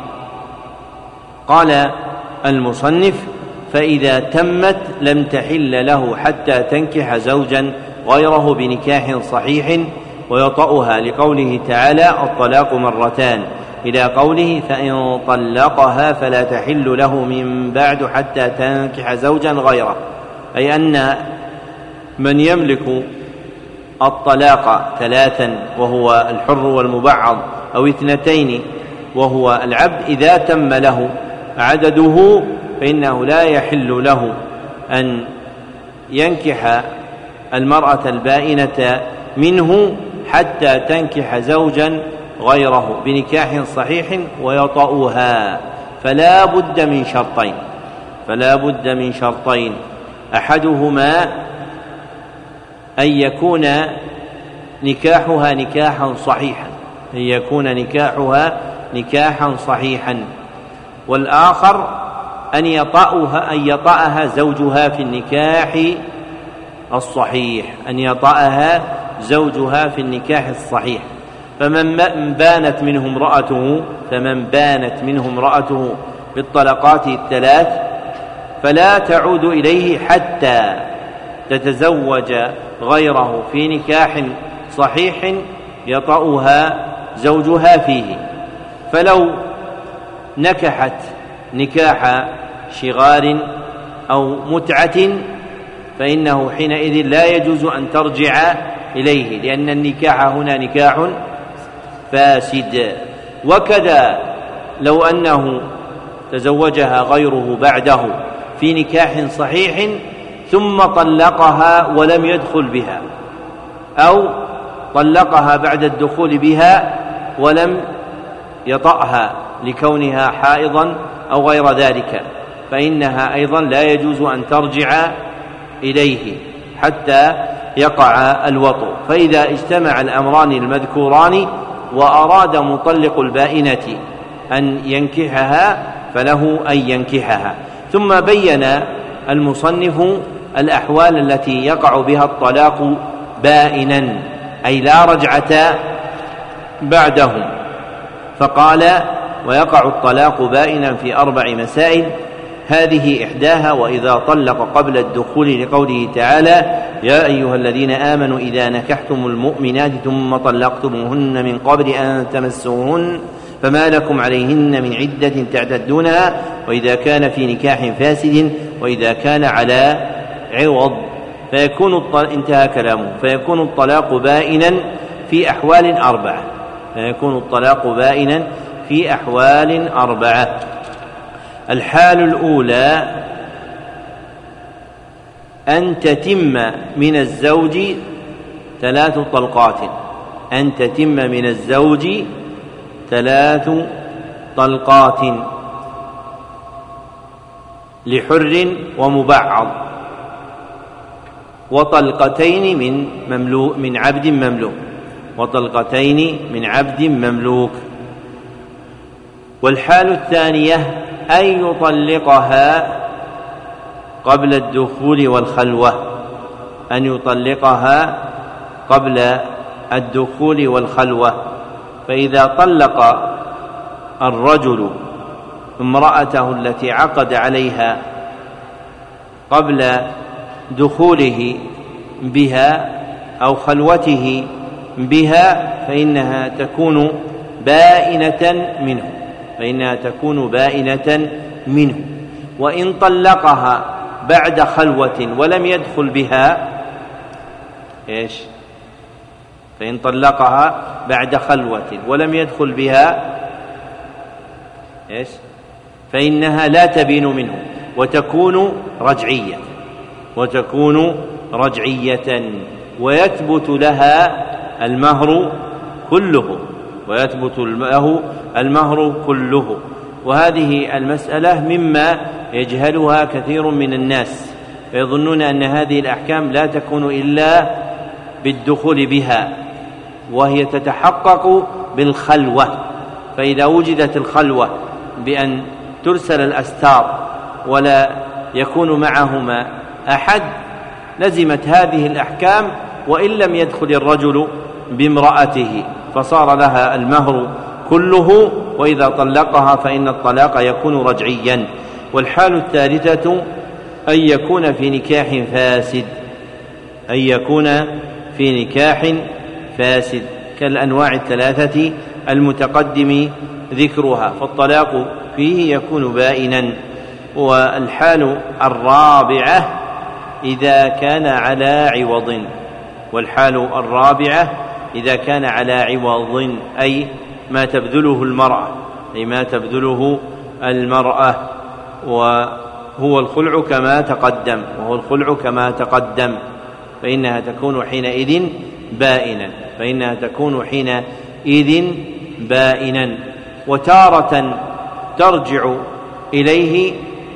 قال المصنف: فإذا تمت لم تحل له حتى تنكح زوجا غيره بنكاح صحيح ويطأها، لقوله تعالى: الطلاق مرتان، إلى قوله: فإن طلقها فلا تحل له من بعد حتى تنكح زوجا غيره، أي أن من يملك الطلاق 3 وهو الحر والمبعض أو 2 وهو العبد، إذا تم له عدده فإنه لا يحل له أن ينكح المرأة البائنة منه حتى تنكح زوجا غيره بنكاح صحيح ويطأها. فلا بد من شرطين، أحدهما أن يكون نكاحها نكاحا صحيحا، والآخر أن يطأها زوجها في النكاح الصحيح، فمن بانت منه امرأته بالطلقات 3 فلا تعود إليه حتى تتزوج غيره في نكاح صحيح يطأها زوجها فيه. فلو نكحت نكاح شغار أو متعة فإنه حينئذ لا يجوز أن ترجع إليه، لأن النكاح هنا نكاح فاسد. وكذا لو أنه تزوجها غيره بعده في نكاح صحيح ثم طلقها ولم يدخل بها، أو طلقها بعد الدخول بها ولم يطأها لكونها حائضا أو غير ذلك، فإنها أيضا لا يجوز أن ترجع إليه حتى يقع الوطء. فإذا اجتمع الأمران المذكوران وأراد مطلق البائنة أن ينكحها فله أن ينكحها. ثم بين المصنف الأحوال التي يقع بها الطلاق بائنا، أي لا رجعة بعده، فقال: ويقع الطلاق بائنا في 4 مسائل، هذه إحداها: وإذا طلق قبل الدخول، لقوله تعالى: يا أيها الذين آمنوا إذا نكحتم المؤمنات ثم طلقتموهن من قبل أن تمسوهن فما لكم عليهن من عدة تعتدونها، وإذا كان في نكاح فاسد، وإذا كان على عوض، انتهى كلامه. فيكون الطلاق بائنا في أحوال 4. الحال الأولى أن تتم من الزوج 3 طلقات، لحر ومبعض، وطلقتين من عبد مملوك. والحال الثانية أن يطلقها قبل الدخول والخلوة. فإذا طلق الرجل امرأته التي عقد عليها قبل دخوله بها أو خلوته بها فإنها تكون بائنة منه، فإنها تكون بائنة منه. وإن طلقها بعد خلوة ولم يدخل بها فإن طلقها بعد خلوة ولم يدخل بها فإنها لا تبين منه وتكون رجعية ويثبت لها المهر كله. وهذه المسألة مما يجهلها كثير من الناس، فيظنون أن هذه الأحكام لا تكون إلا بالدخول بها، وهي تتحقق بالخلوة. فإذا وجدت الخلوة بأن ترسل الأستار ولا يكون معهما أحد لزمت هذه الأحكام وإن لم يدخل الرجل بامرأته، فصار لها المهر كله، وإذا طلقها فإن الطلاق يكون رجعيا. والحال الثالثة أن يكون في نكاح فاسد كالأنواع الثلاثة المتقدم ذكرها، فالطلاق فيه يكون بائنا. والحال الرابعة إذا كان على عوض أي ما تبذله المرأة، وهو الخلع كما تقدم، فإنها تكون حينئذ بائنا. وتارة ترجع إليه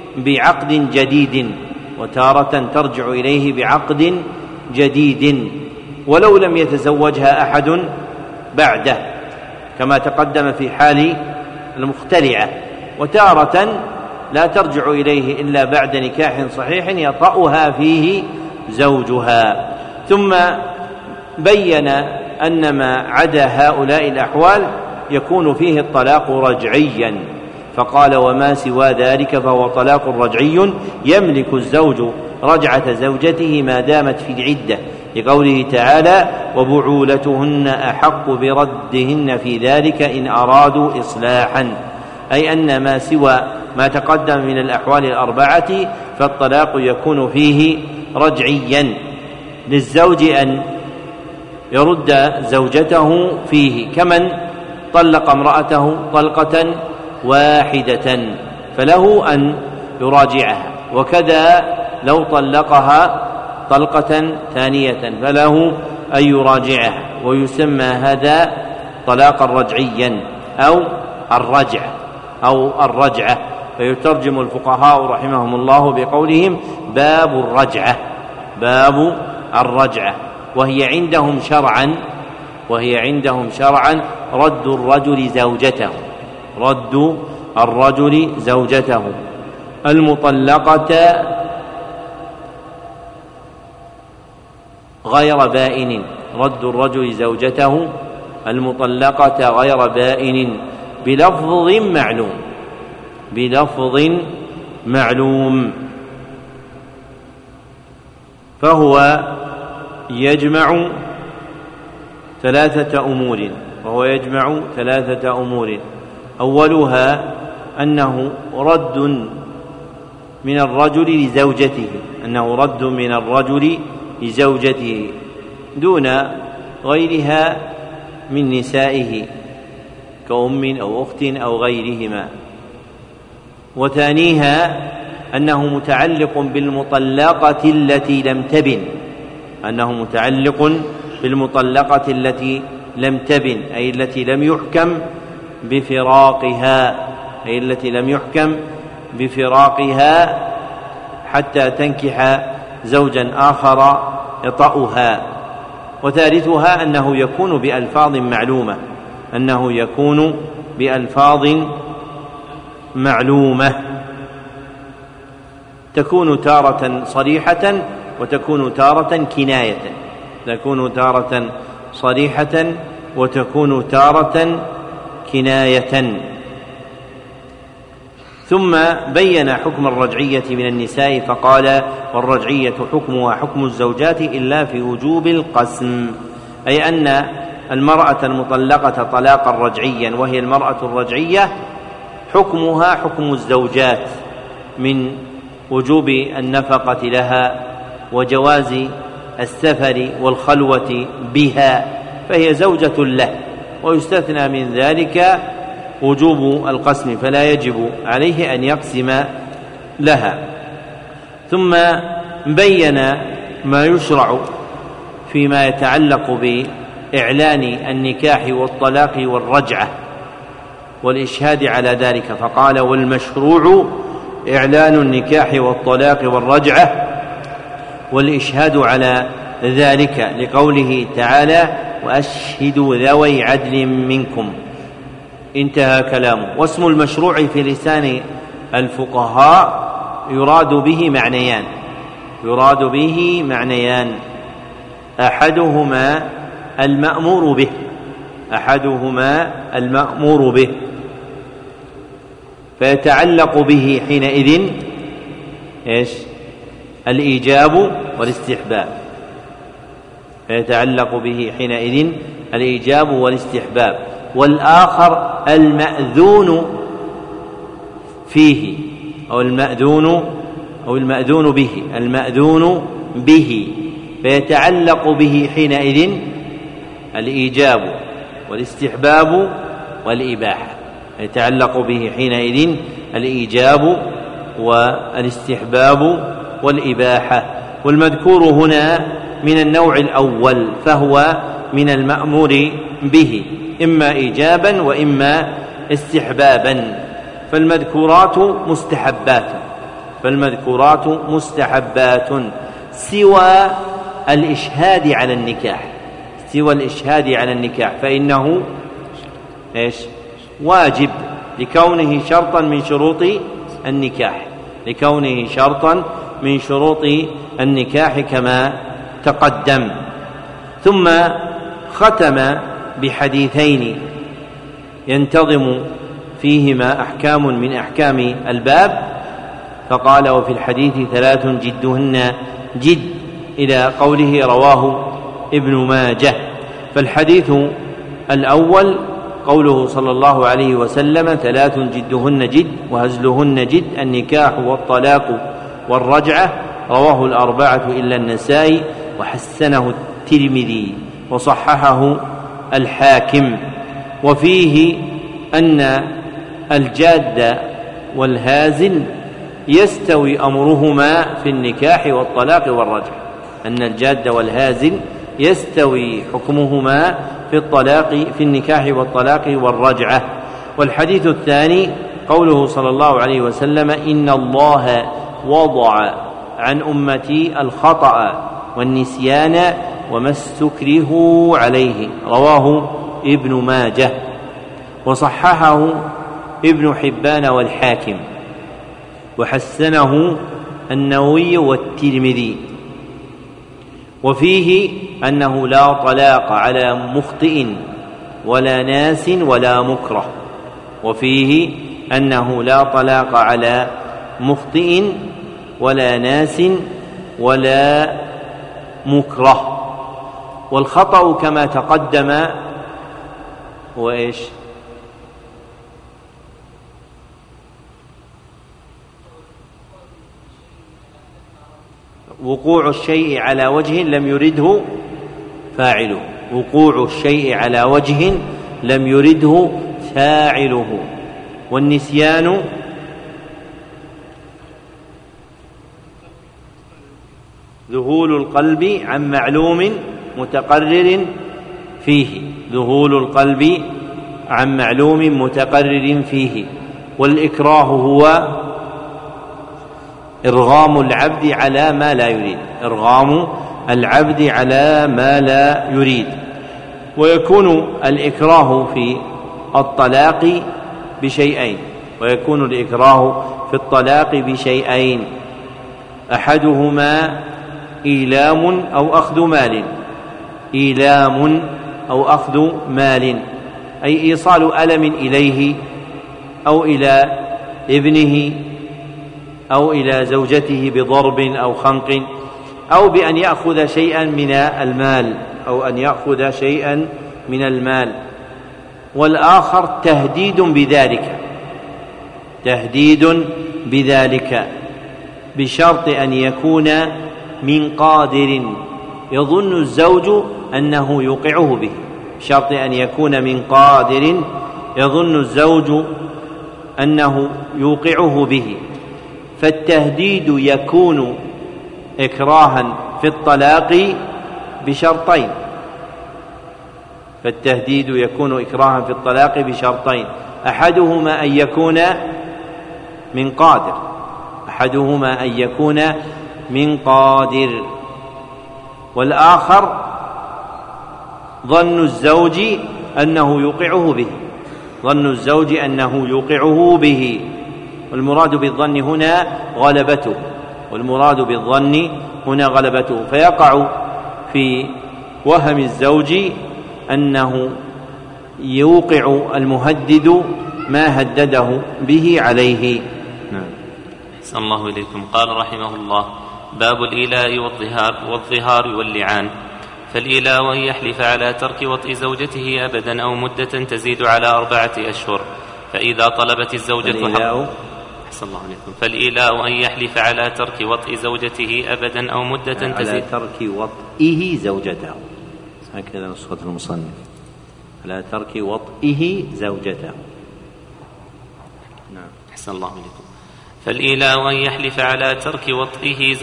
بعقد جديد ولو لم يتزوجها أحد بعده كما تقدم في حال المختلعة. وتارة لا ترجع إليه إلا بعد نكاح صحيح يطأها فيه زوجها. ثم بين أن ما عدا هؤلاء الأحوال يكون فيه الطلاق رجعيا، فقال: وما سوى ذلك فهو طلاق رجعي يملك الزوج رجعة زوجته ما دامت في العدة، لقوله تعالى: وبعولتهن أحق بردهن في ذلك إن أرادوا إصلاحا، أي أن ما سوى ما تقدم من الأحوال الأربعة فالطلاق يكون فيه رجعيا، للزوج أن يرد زوجته فيه، كمن طلق امرأته طلقة واحدة فله أن يراجعها، وكذا لو طلقها طلقة ثانية فله أن يراجعها، ويسمى هذا طلاقا رجعيا أو الرجعة. فيترجم الفقهاء رحمهم الله بقولهم باب الرجعة، وهي عندهم شرعا رد الرجل زوجته المطلقة غير بائن، رد الرجل زوجته المطلقة غير بائن بلفظ معلوم، فهو يجمع ثلاثة أمور. أولها أنه رد من الرجل لزوجته دون غيرها من نسائه كأم أو أخت أو غيرهما. وثانيها أنه متعلق بالمطلقة التي لم تبن، أي التي لم يحكم بفراقها حتى تنكح زوجا آخر يطأها. وثالثها أنه يكون بألفاظ معلومة تكون تارة صريحة وتكون تارة كناية، ثم بين حكم الرجعية من النساء فقال: والرجعية حكمها حكم الزوجات إلا في وجوب القسم، أي أن المرأة المطلقة طلاقا رجعيا وهي المرأة الرجعية حكمها حكم الزوجات من وجوب النفقة لها وجواز السفر والخلوة بها، فهي زوجة له، ويستثنى من ذلك وجوب القسم، فلا يجب عليه أن يقسم لها. ثم بين ما يشرع فيما يتعلق بإعلان النكاح والطلاق والرجعة والإشهاد على ذلك، فقال: والمشروع إعلان النكاح والطلاق والرجعة والإشهاد على ذلك، لقوله تعالى: وأشهدوا ذوي عدل منكم، انتهى كلامه. واسم المشروع في لسان الفقهاء يراد به معنيان، أحدهما المأمور به، فيتعلق به حينئذ الإيجاب والاستحباب، والآخر المأذون فيه أو المأذون به، فيتعلق به حينئذ الإيجاب والاستحباب والإباحة، والمذكور هنا من النوع الأول، فهو من المأمور به إما إيجابا وإما استحبابا، فالمذكورات مستحبات سوى الإشهاد على النكاح، فإنه واجب لكونه شرطا من شروط النكاح كما تقدم. ثم ختم بحديثين ينتظم فيهما أحكام من أحكام الباب، فقال: وفي الحديث 3 جدهن جد، إلى قوله رواه ابن ماجه. فالحديث الأول قوله صلى الله عليه وسلم: 3 جدهن جد وهزلهن جد، النكاح والطلاق والرجعة، رواه الأربعة إلا النسائي، وحسنه الترمذي وصححه الحاكم. وفيه أن الجاد والهازل يستوي أمرهما في النكاح والطلاق والرجعة، يستوي حكمهما في النكاح والطلاق والرجعة. والحديث الثاني قوله صلى الله عليه وسلم: إن الله وضع عن أمتي الخطأ والنسيان وما استكرهوا عليه، رواه ابن ماجه، وصححه ابن حبان والحاكم، وحسنه النووي والترمذي. وفيه أنه لا طلاق على مخطئ ولا ناس ولا مكره، ولا ناس ولا مكره. والخطأ كما تقدم هو وقوع الشيء على وجه لم يرده فاعله، والنسيان ذهول القلب عن معلوم متقرر فيه، والإكراه هو إرغام العبد على ما لا يريد، ويكون الإكراه في الطلاق بشيئين، أحدهما إيلام أو أخذ مال، أي إيصال ألم إليه أو إلى ابنه أو إلى زوجته بضرب أو خنق، أو بأن يأخذ شيئا من المال، والآخر تهديد بذلك، تهديد بذلك بشرط أن يكون من قادر يظن الزوج أنه يوقعه به، بشرط أن يكون من قادر يظن الزوج أنه يوقعه به. فالتهديد يكون إكراها في الطلاق بشرطين، فالتهديد يكون إكراها في الطلاق بشرطين، أحدهما أن يكون من قادر، أحدهما أن يكون من قادر، والآخر ظن الزوج أنه يوقعه به، ظن الزوج أنه يوقعه به، والمراد بالظن هنا غلبته، والمراد بالظن هنا غلبته، فيقع في وهم الزوج أنه يوقع المهدد ما هدده به عليه. نعم. أحسن الله إليكم. قال رحمه الله: باب الإيلاء والظهار واللعان. فالإيلاء أن يحلف على ترك وطء زوجته أبدا أو مدة تزيد على 4 أشهر، فإذا طلبت الزوجة أحسن الله عليكم. فالإيلاء أن يحلف على ترك وطء زوجته أبدا أو مدة تزيد على ترك وطئه زوجته، هكذا نسخة المصنف، على ترك وطئه زوجته. نعم. أحسن الله عليكم. فالإيلاء أن يحلف على ترك وطئه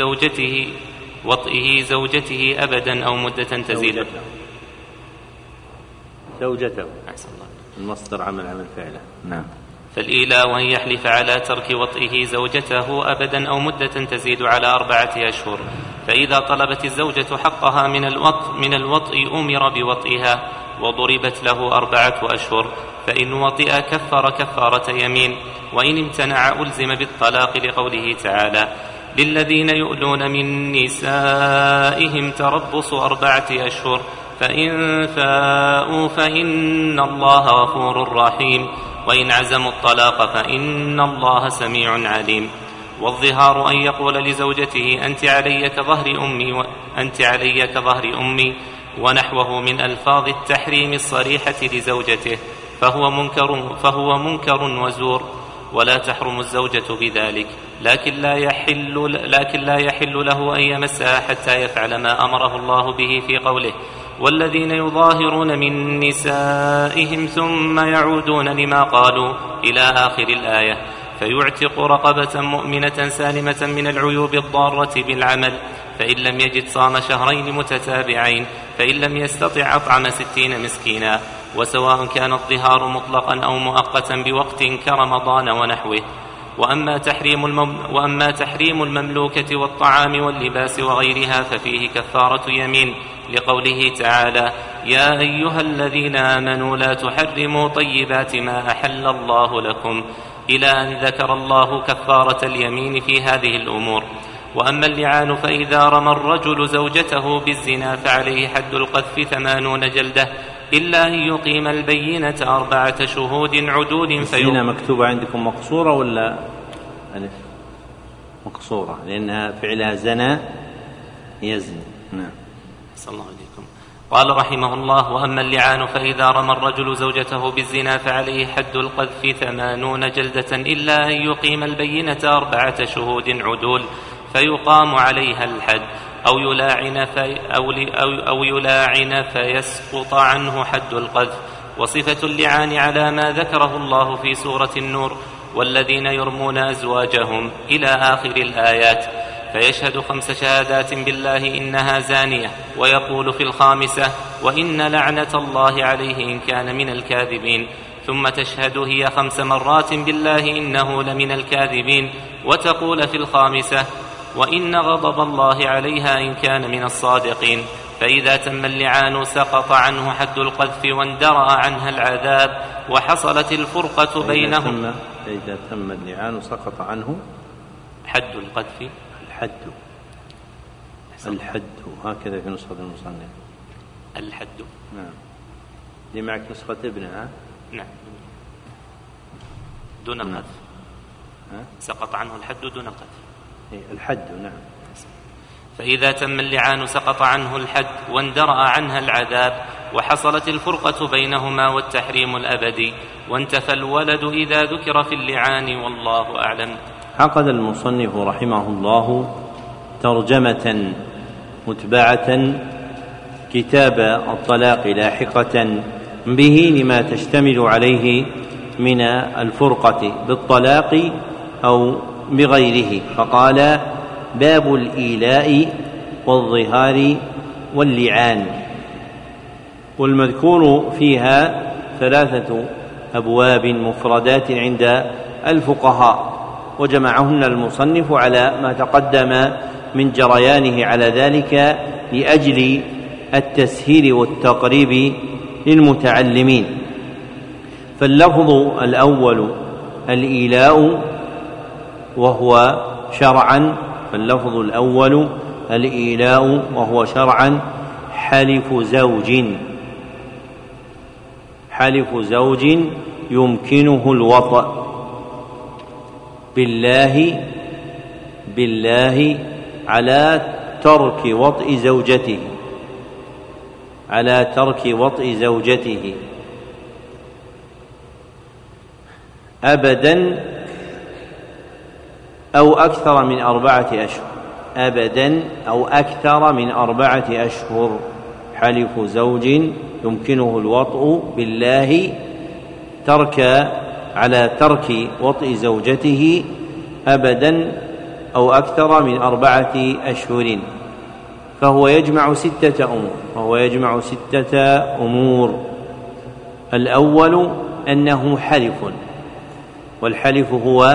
زوجته أبدا أو مدة تزيد زوجته. أحسن الله. المصدر عمل فعله. نعم. فالإيلاء أن يحلف على ترك وطئه زوجته أبدا أو مدة تزيد على 4 أشهر، فإذا طلبت الزوجة حقها من الوطء أمر بوطئها وضربت له 4 أشهر، فإن وطئ كفر كفارة يمين، وإن امتنع ألزم بالطلاق، لقوله تعالى: للذين يؤلون من نسائهم تربص 4 أشهر، فإن فاءوا فإن الله غفور رحيم، وإن عزموا الطلاق فإن الله سميع عليم. والظهار أن يقول لزوجته: أنت علي كظهر أمي ونحوه من ألفاظ التحريم الصريحة لزوجته، فهو منكر وزور، ولا تحرم الزوجة بذلك، لكن لا يحل له أن يمسها حتى يفعل ما أمره الله به في قوله: والذين يظاهرون من نسائهم ثم يعودون لما قالوا إلى آخر الآية، فيعتق رقبة مؤمنة سالمة من العيوب الضارة بالعمل، فإن لم يجد صام 2 متتابعين، فإن لم يستطع أطعم 60 مسكينا، وسواء كان الظهار مطلقا أو مؤقتا بوقت كرمضان ونحوه. وأما تحريم المملوكة والطعام واللباس وغيرها ففيه كفارة يمين، لقوله تعالى: يا أيها الذين آمنوا لا تحرموا طيبات ما أحل الله لكم، إلى أن ذكر الله كفارة اليمين في هذه الأمور. وأما اللعان فإذا رمى الرجل زوجته بالزنا فعليه حد القذف 80 جلدة، إلا أن يقيم البينة 4 شهود عدود. الزنا مكتوبة عندكم مقصورة ولا ألف؟ مقصورة، لأنها فعلها زنا يزني. نعم. صلى الله عليكم. قال رحمه الله: وأما اللعان فإذا رمى الرجل زوجته بالزنا فعليه حد القذف 80 جلدة، إلا أن يقيم البينة 4 شهود عدول، فيقام عليها الحد، أو يلاعن فيسقط عنه حد القذف. وصفة اللعان على ما ذكره الله في سورة النور: والذين يرمون أزواجهم إلى آخر الآيات، فيشهد 5 شهادات بالله إنها زانية، ويقول في 5: وإن لعنة الله عليه إن كان من الكاذبين، ثم تشهد هي 5 مرات بالله إنه لمن الكاذبين، وتقول في 5: وإن غضب الله عليها إن كان من الصادقين. فإذا تم اللعان سقط عنه حد القذف واندرأ عنها العذاب، وحصلت الفرقة بينهم. فإذا تم اللعان سقط عنه حد القذف. الحد هكذا في نسخة المصنف. الحد. نعم. دي معك نسخة ابنها. نعم. دون القذف. سقط عنه الحد دون القذف. الحد. نعم. فإذا تم اللعان سقط عنه الحد واندرأ عنها العذاب، وحصلت الفرقة بينهما والتحريم الأبدي، وانتفى الولد إذا ذكر في اللعان، والله أعلم. عقد المصنف رحمه الله ترجمة متبعة كتاب الطلاق لاحقة به لما تشتمل عليه من الفرقة بالطلاق أو بغيره، فقال: باب الإيلاء والظهار واللعان. والمذكور فيها 3 أبواب مفردات عند الفقهاء، وجمعهن المصنف على ما تقدم من جريانه على ذلك لأجل التسهيل والتقريب للمتعلمين. فاللفظ الأول الإيلاء وهو شرعا، فاللفظ الأول الإيلاء وهو شرعا حلف زوج يمكنه الوطأ بالله على ترك وطئ زوجته أبدا أو أكثر من 4 أشهر، أبدا أو أكثر من 4 أشهر. حلف زوج يمكنه الوطء بالله على ترك وطئ زوجته أبدا أو أكثر من 4 أشهر، فهو يجمع 6 أمور. الأول أنه حلف، والحلف هو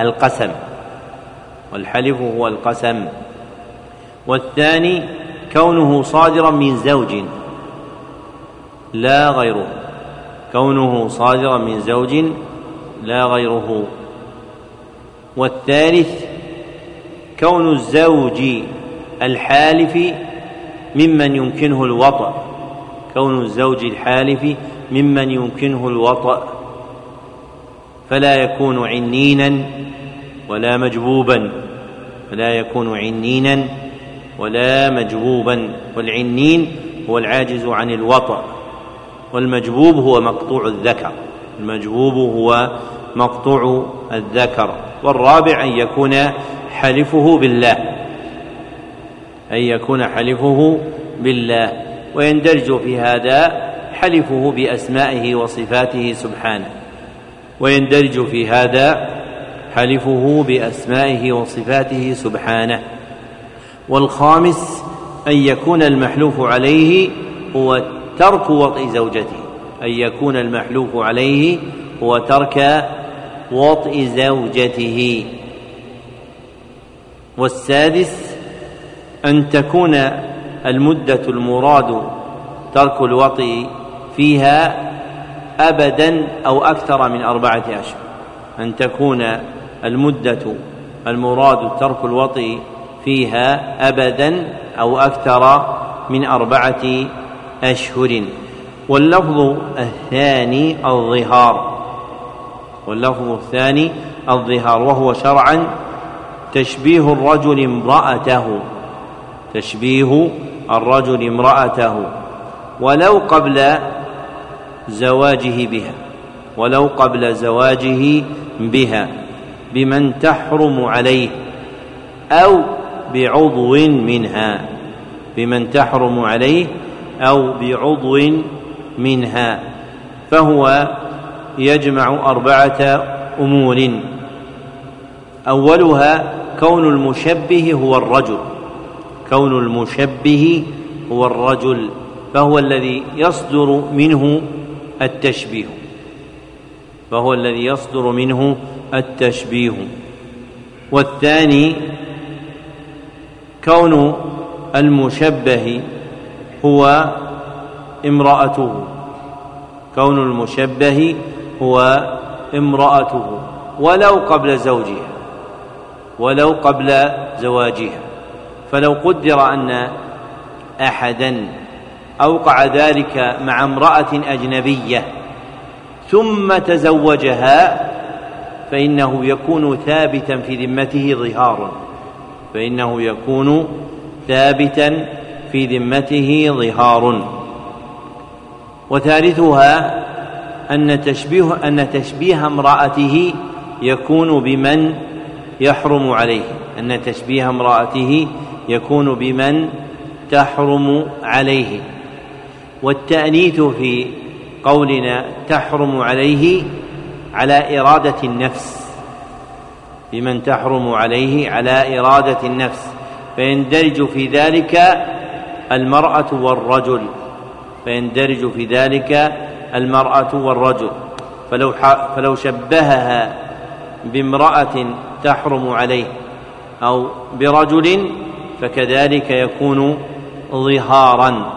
القسم. والثاني كونه صادرا من زوج لا غيره، والثالث كون الزوج الحالف ممن يمكنه الوطأ، فلا يكون عنينا ولا مجبوبا، والعنين هو العاجز عن الوطأ، والمجبوب هو مقطوع الذكر. والرابع أن يكون حلفه بالله، ويندرج في هذا حلفه بأسمائه وصفاته سبحانه. والخامس أن يكون المحلوف عليه هو ترك وطئ زوجته. والسادس أن تكون المدة المراد ترك الوطئ فيها أبدا أو أكثر من 4 أشهر، أن تكون المدة المراد ترك الوطئ فيها أبدا أو أكثر من 4 أشهر. واللفظ الثاني الظهار، وهو شرعا تشبيه الرجل امرأته ولو قبل زواجه بها بمن تحرم عليه أو بعضو منها، فهو يجمع 4 أمور. أولها كون المشبه هو الرجل، فهو الذي يصدر منه التشبيه. والثاني كون المشبه هو امرأته ولو قبل زواجها، فلو قدر أن أحدا أوقع ذلك مع امرأة أجنبية ثم تزوجها فإنه يكون ثابتا في ذمته ظهار. وثالثها أن تشبيه امرأته يكون بمن يحرم عليه، أن تشبيه امرأته يكون بمن تحرم عليه. والتأنيث في قولنا تحرم عليه على إرادة النفس، بمن تحرم عليه على إرادة النفس، فيندرج في ذلك المرأة والرجل، فيندرج في ذلك المرأة والرجل. فلو شبهها بامرأة تحرم عليه أو برجل فكذلك يكون ظهارا.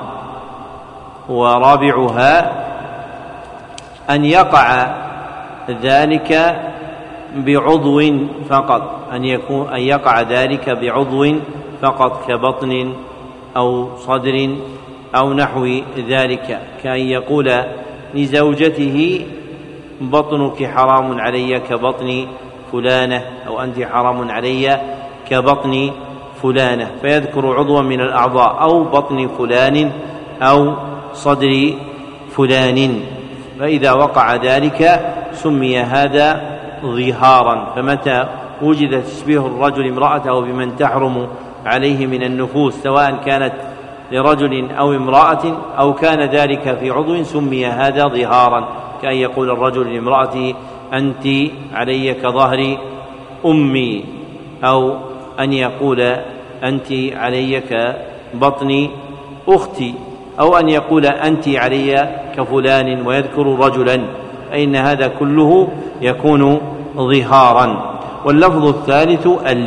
ورابعها أن يقع ذلك بعضو فقط، أن يقع ذلك بعضو فقط كبطن أو صدر أو نحو ذلك، كأن يقول لزوجته بطنك حرام علي كبطن فلانة، أو أنت حرام علي كبطن فلانة، فيذكر عضوا من الأعضاء، أو بطن فلان أو صدر فلان، فإذا وقع ذلك سمي هذا ظهارا. فمتى وجد تشبيه الرجل امرأته بمن تحرم عليه من النفوس سواء كانت لرجل أو امرأة أو كان ذلك في عضو سمي هذا ظهارا، كأن يقول الرجل لامرأته أنت علي كظهر أمي، أو أن يقول أنت علي كبطن أختي، أو أن يقول أنت علي كفلان ويذكر رجلا، فإن هذا كله يكون ظهارا. واللفظ الثالث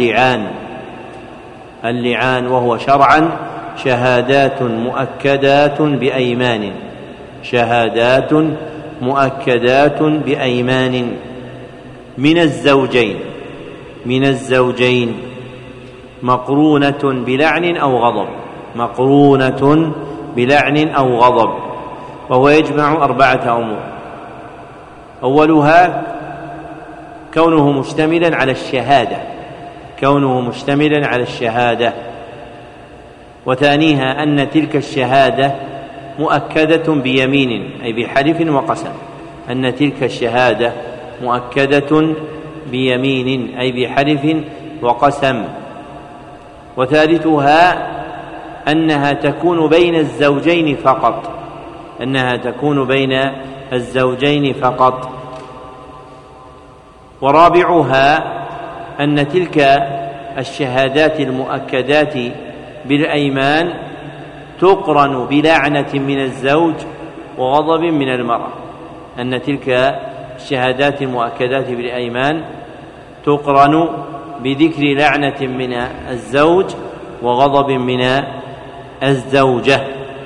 اللعان، وهو شرعا شهادات مؤكدات بأيمان، شهادات مؤكدات بأيمان من الزوجين مقرونة بلعن أو غضب، مقرونة بلعن أو غضب، وهو يجمع 4 أمور. أولها كونه مشتملا على الشهادة، وثانيها أن تلك الشهادة مؤكدة بيمين أي بحلف وقسم، أن تلك الشهادة مؤكدة بيمين أي بحلف وقسم. وثالثها أنها تكون بين الزوجين فقط، أنها تكون بين الزوجين فقط. ورابعها أن تلك الشهادات المؤكدات بالأيمان تقرن بلعنة من الزوج وغضب من المرأة، أن تلك الشهادات المؤكدات بالأيمان تقرن بذكر لعنة من الزوج وغضب من الزوجة.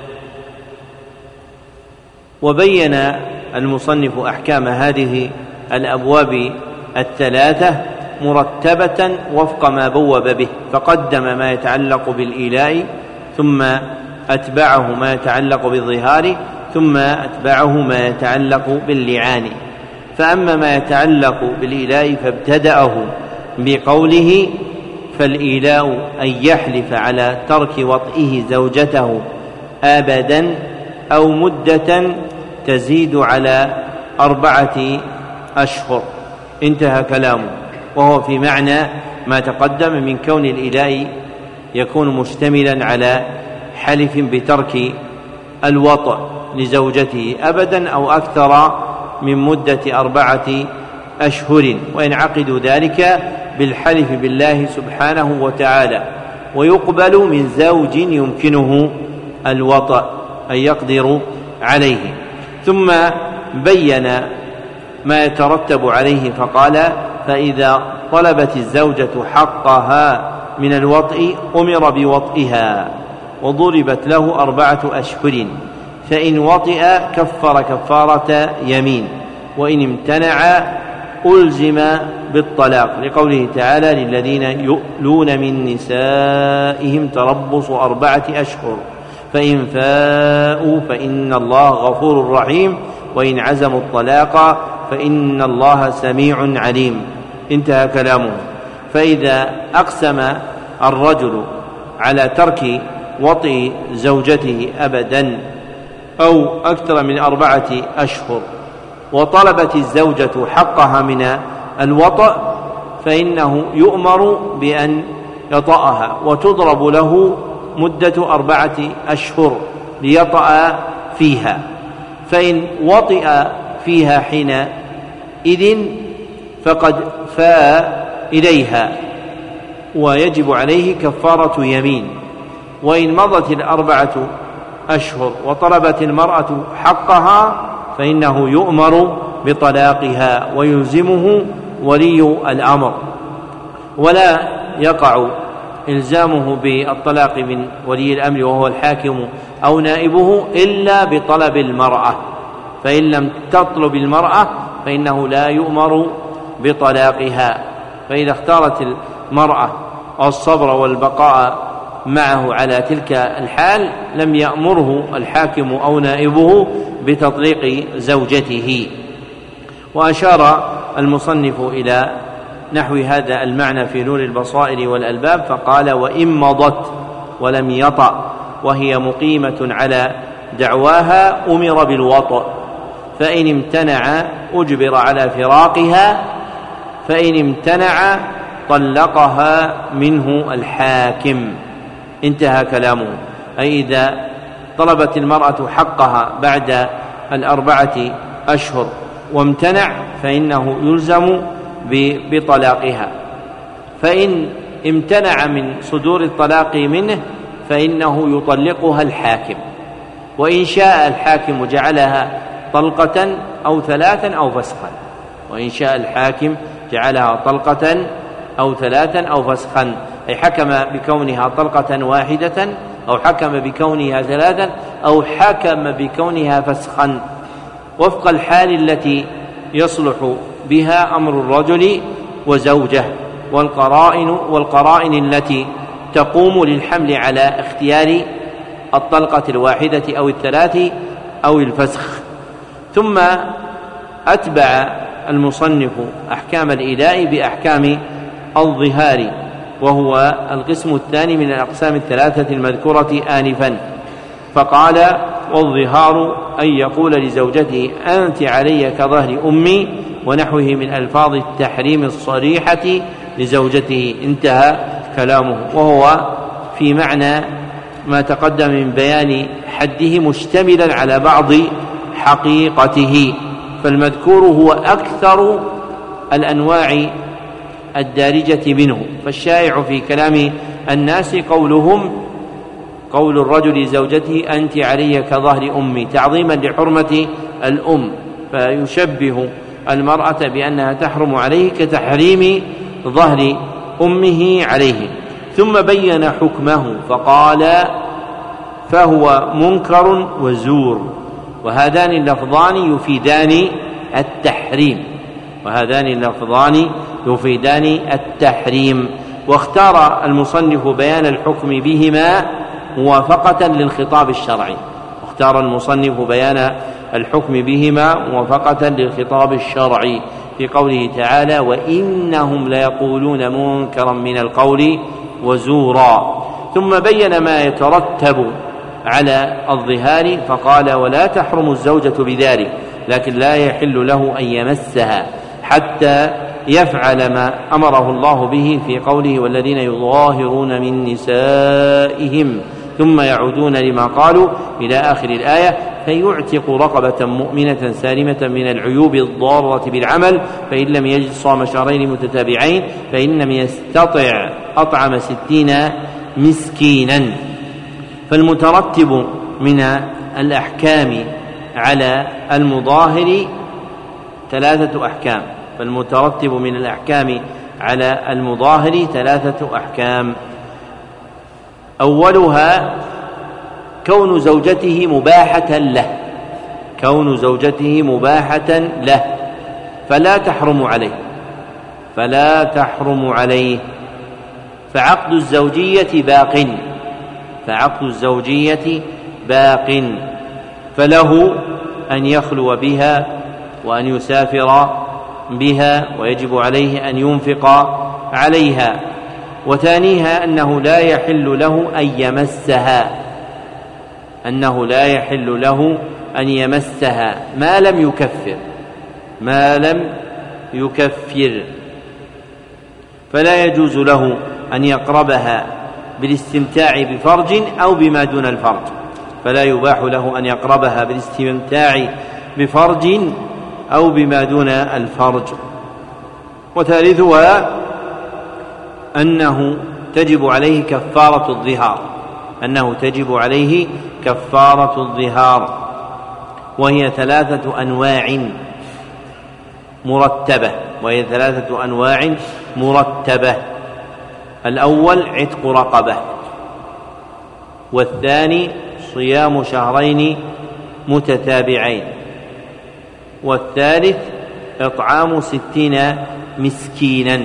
وبين المصنف أحكام هذه الأبواب 3 مرتبة وفق ما بوب به، فقدم ما يتعلق بالإيلاء، ثم أتبعه ما يتعلق بالظهار، ثم أتبعه ما يتعلق باللعان. فأما ما يتعلق بالإيلاء فابتدأه بقوله فالإيلاء أن يحلف على ترك وطئه زوجته أبدا أو مدة تزيد على 4 أشهر. انتهى كلامه، وهو في معنى ما تقدم من كون الإيلاء يكون مشتملا على حلف بترك الوطء لزوجته أبدا أو أكثر من مدة 4 أشهر، وينعقد ذلك بالحلف بالله سبحانه وتعالى، ويقبل من زوج يمكنه الوطء أي يقدر عليه. ثم بين ما يترتب عليه فقال فإذا طلبت الزوجة حقها من الوطء أمر بوطئها وضربت له 4 أشهر، فإن وطئ كفر كفارة يمين، وإن امتنع ألزم بالطلاق، لقوله تعالى للذين يؤلون من نسائهم تربص 4 أشهر فإن فاءوا فإن الله غفور رحيم وإن عزموا الطلاق فإن الله سميع عليم. انتهى كلامه. فإذا أقسم الرجل على ترك وطئ زوجته أبدا أو أكثر من 4 أشهر وطلبت الزوجة حقها من الوطأ فإنه يؤمر بأن يطأها وتضرب له مدة 4 أشهر ليطأ فيها، فإن وطئ فيها حينئذ فقد فاء إليها ويجب عليه كفارة يمين. وإن مضت 4 أشهر وطلبت المرأة حقها فإنه يؤمر بطلاقها ويلزمه ولي الأمر، ولا يقع إلزامه بالطلاق من ولي الأمر وهو الحاكم أو نائبه إلا بطلب المرأة، فإن لم تطلب المرأة فإنه لا يؤمر بطلاقها. فإذا اختارت المرأة الصبر والبقاء معه على تلك الحال لم يأمره الحاكم أو نائبه بتطليق زوجته. وأشار المصنف إلى نحو هذا المعنى في نور البصائر والألباب فقال: وإن مضت ولم يطأ وهي مقيمة على دعواها أمر بالوطأ، فإن امتنع أجبر على فراقها، فإن امتنع طلقها منه الحاكم. انتهى كلامه. أي إذا طلبت المرأة حقها بعد 4 أشهر وامتنع فإنه يلزم بطلاقها، فإن امتنع من صدور الطلاق منه فإنه يطلقها الحاكم، وإن شاء الحاكم جعلها طلقة أو 3 أو فسخا، وإن شاء الحاكم جعلها طلقة أو 3 أو فسخا، أي حكم بكونها طلقة واحدة أو حكم بكونها 3 أو حكم بكونها فسخا وفق الحال التي يصلح بها أمر الرجل وزوجه، والقرائن التي تقوم للحمل على اختيار الطلقة الواحدة أو 3 أو الفسخ. ثم أتبع المصنف أحكام الإيلاء بأحكام الظهار، وهو القسم الثاني من الأقسام 3 المذكورة آنفا، فقال: والظهار أن يقول لزوجته أنت علي كظهر أمي ونحوه من ألفاظ التحريم الصريحة لزوجته. انتهى كلامه، وهو في معنى ما تقدم من بيان حده مشتملا على بعض حقيقته، فالمذكور هو أكثر الأنواع الدارجة منه، فالشائع في كلام الناس قول الرجل لزوجته أنت علي كظهر أمي تعظيما لحرمة الأم، فيشبه المرأة بأنها تحرم عليه كتحريم ظهر أمه عليه. ثم بين حكمه فقال: فهو منكر وزور، وهذان اللفظان يفيدان التحريم. واختار المصنف بيان الحكم بهما موافقة للخطاب الشرعي في قوله تعالى: وإنهم ليقولون منكرا من القول وزورا. ثم بين ما يترتب على الظهار فقال: ولا تحرم الزوجة بذلك، لكن لا يحل له أن يمسها حتى يفعل ما أمره الله به في قوله: والذين يظاهرون من نسائهم ثم يعودون لما قالوا إلى آخر الآية، فيعتق رقبة مؤمنة سالمة من العيوب الضارة بالعمل، فإن لم يجد صام شهرين متتابعين، فإن لم يستطع أطعم 60 مسكينا. فالمترتب من الأحكام على المظاهر 3 أحكام، أولها كون زوجته مباحة له فلا تحرم عليه، فعقد الزوجية باق، فله أن يخلو بها وأن يسافر بها، ويجب عليه أن ينفق عليها. وثانيها أنه لا يحل له أن أنه لا يحل له أن يمسها ما لم يكفر فلا يجوز له أن يقربها بالاستمتاع بفرج أو بما دون الفرج، فلا يباح له أن يقربها بالاستمتاع بفرج أو بما دون الفرج. وثالثها أنه تجب عليه كفارة الظهار، وهي 3 أنواع مرتبة. الأول عتق رقبة، والثاني صيام شهرين متتابعين، والثالث إطعام 60 مسكينا.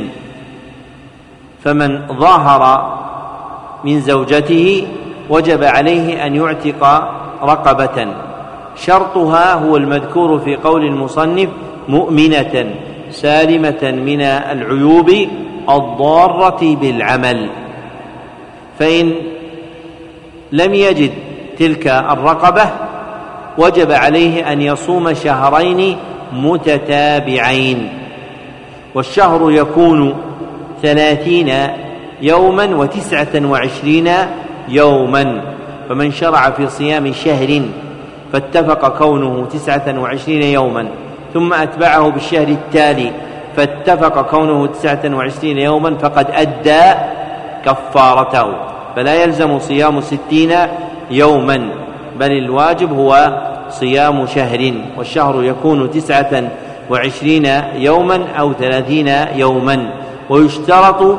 فمن ظاهر من زوجته وجب عليه أن يعتق رقبة، شرطها هو المذكور في قول المصنف: مؤمنة سالمة من العيوب الضارة بالعمل. فإن لم يجد تلك الرقبة وجب عليه أن يصوم شهرين متتابعين، والشهر يكون 30 يوما و29 يوما. فمن شرع في صيام شهر فاتفق كونه 29 يوما ثم أتبعه بالشهر التالي فاتفق كونه 29 يوما فقد أدى كفارته، فلا يلزم صيام 60 يوما، بل الواجب هو صيام شهر، والشهر يكون 29 يوما أو 30 يوما، ويشترط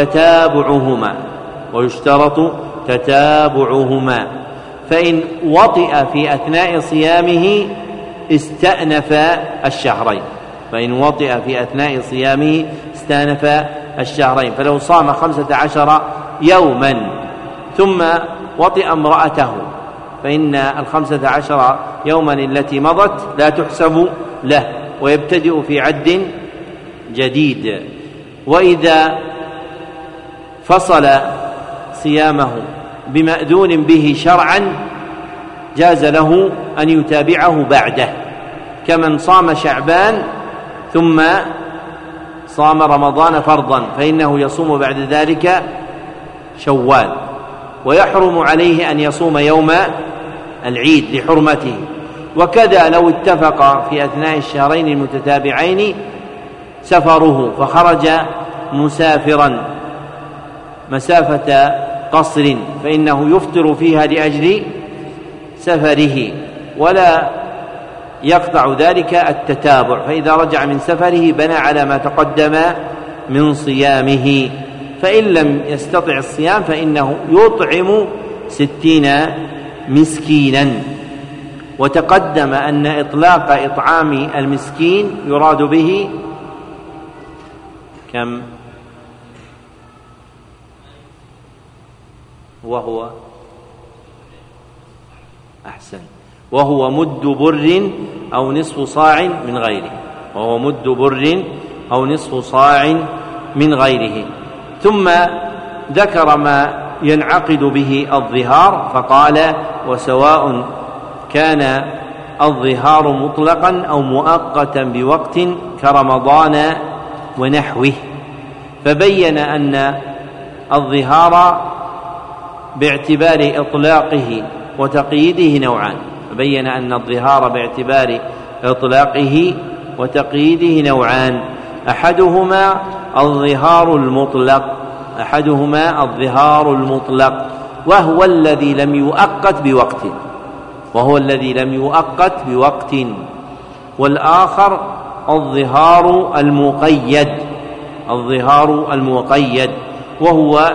تتابعهما. فإن وطئ في أثناء صيامه استأنف الشهرين، فلو صام 15 يوما ثم وطئ امرأته فإن 15 يوما التي مضت لا تحسب له ويبتدئ في عد جديد. وإذا فصل صيامه بمأذون به شرعا جاز له أن يتابعه بعده، كمن صام شعبان ثم صام رمضان فرضا فإنه يصوم بعد ذلك شوال، ويحرم عليه أن يصوم يوم العيد لحرمته. وكذا لو اتفق في أثناء الشهرين المتتابعين سفره فخرج مسافرا مسافة قصر فإنه يفطر فيها لأجل سفره، ولا يقطع ذلك التتابع، فإذا رجع من سفره بنى على ما تقدم من صيامه. فإن لم يستطع الصيام فإنه يطعم 60 مسكينا. وتقدم أن إطلاق إطعام المسكين يراد به كم؟ وهو مد بر أو نصف صاع من غيره. ثم ذكر ما ينعقد به الظهار فقال: وسواء كان الظهار مطلقا أو مؤقتا بوقت كرمضان ونحوه. فبين أن الظهار باعتبار إطلاقه وتقييده نوعان، أحدهما الظهار المطلق وهو الذي لم يؤقت بوقت، والآخر الظهار المقيد وهو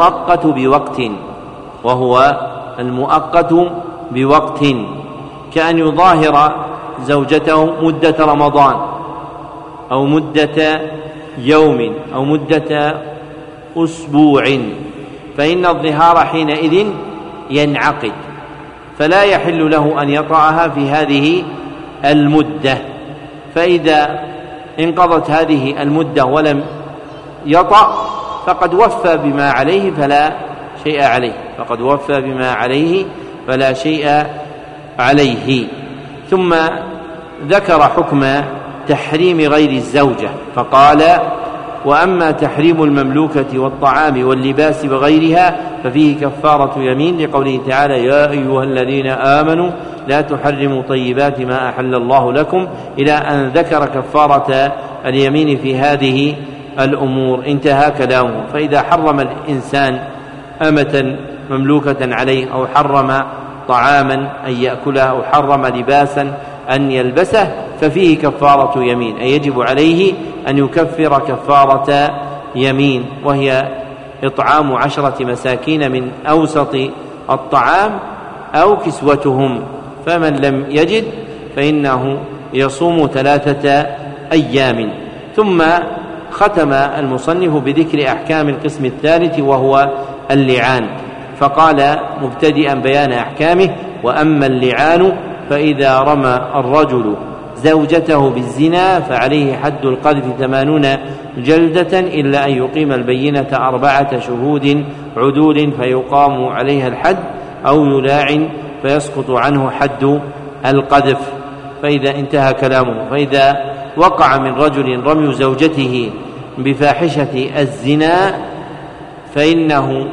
المؤقت بوقت، كأن يظاهر زوجته مدة رمضان أو مدة يوم أو مدة أسبوع، فإن الظهار حينئذ ينعقد، فلا يحل له أن يطأها في هذه المدة. فإذا انقضت هذه المدة ولم يطأ فقد وفى بما عليه فلا شيء عليه. ثم ذكر حكم تحريم غير الزوجة فقال: وأما تحريم المملوكة والطعام واللباس وغيرها ففيه كفارة يمين، لقوله تعالى: يا أيها الذين آمنوا لا تحرموا طيبات ما أحل الله لكم، إلى أن ذكر كفارة اليمين في هذه الأمور. انتهى كلامه. فإذا حرم الإنسان أمة مملوكة عليه، أو حرم طعاما أن يأكله، أو حرم لباسا أن يلبسه، ففيه كفارة يمين، أي يجب عليه أن يكفر كفارة يمين، وهي إطعام 10 مساكين من أوسط الطعام أو كسوتهم، فمن لم يجد فإنه يصوم 3 أيام. ثم ختم المصنف بذكر أحكام القسم الثالث وهو اللعان، فقال مبتدئا بيان أحكامه: وأما اللعان فإذا رمى الرجل زوجته بالزنا فعليه حد القذف 80 جلدة، إلا أن يقيم البينة 4 شهود عدول فيقام عليها الحد، أو يلاعن فيسقط عنه حد القذف. فإذا انتهى كلامه. فإذا وقع من رجل رمي زوجته بفاحشة الزنا فإن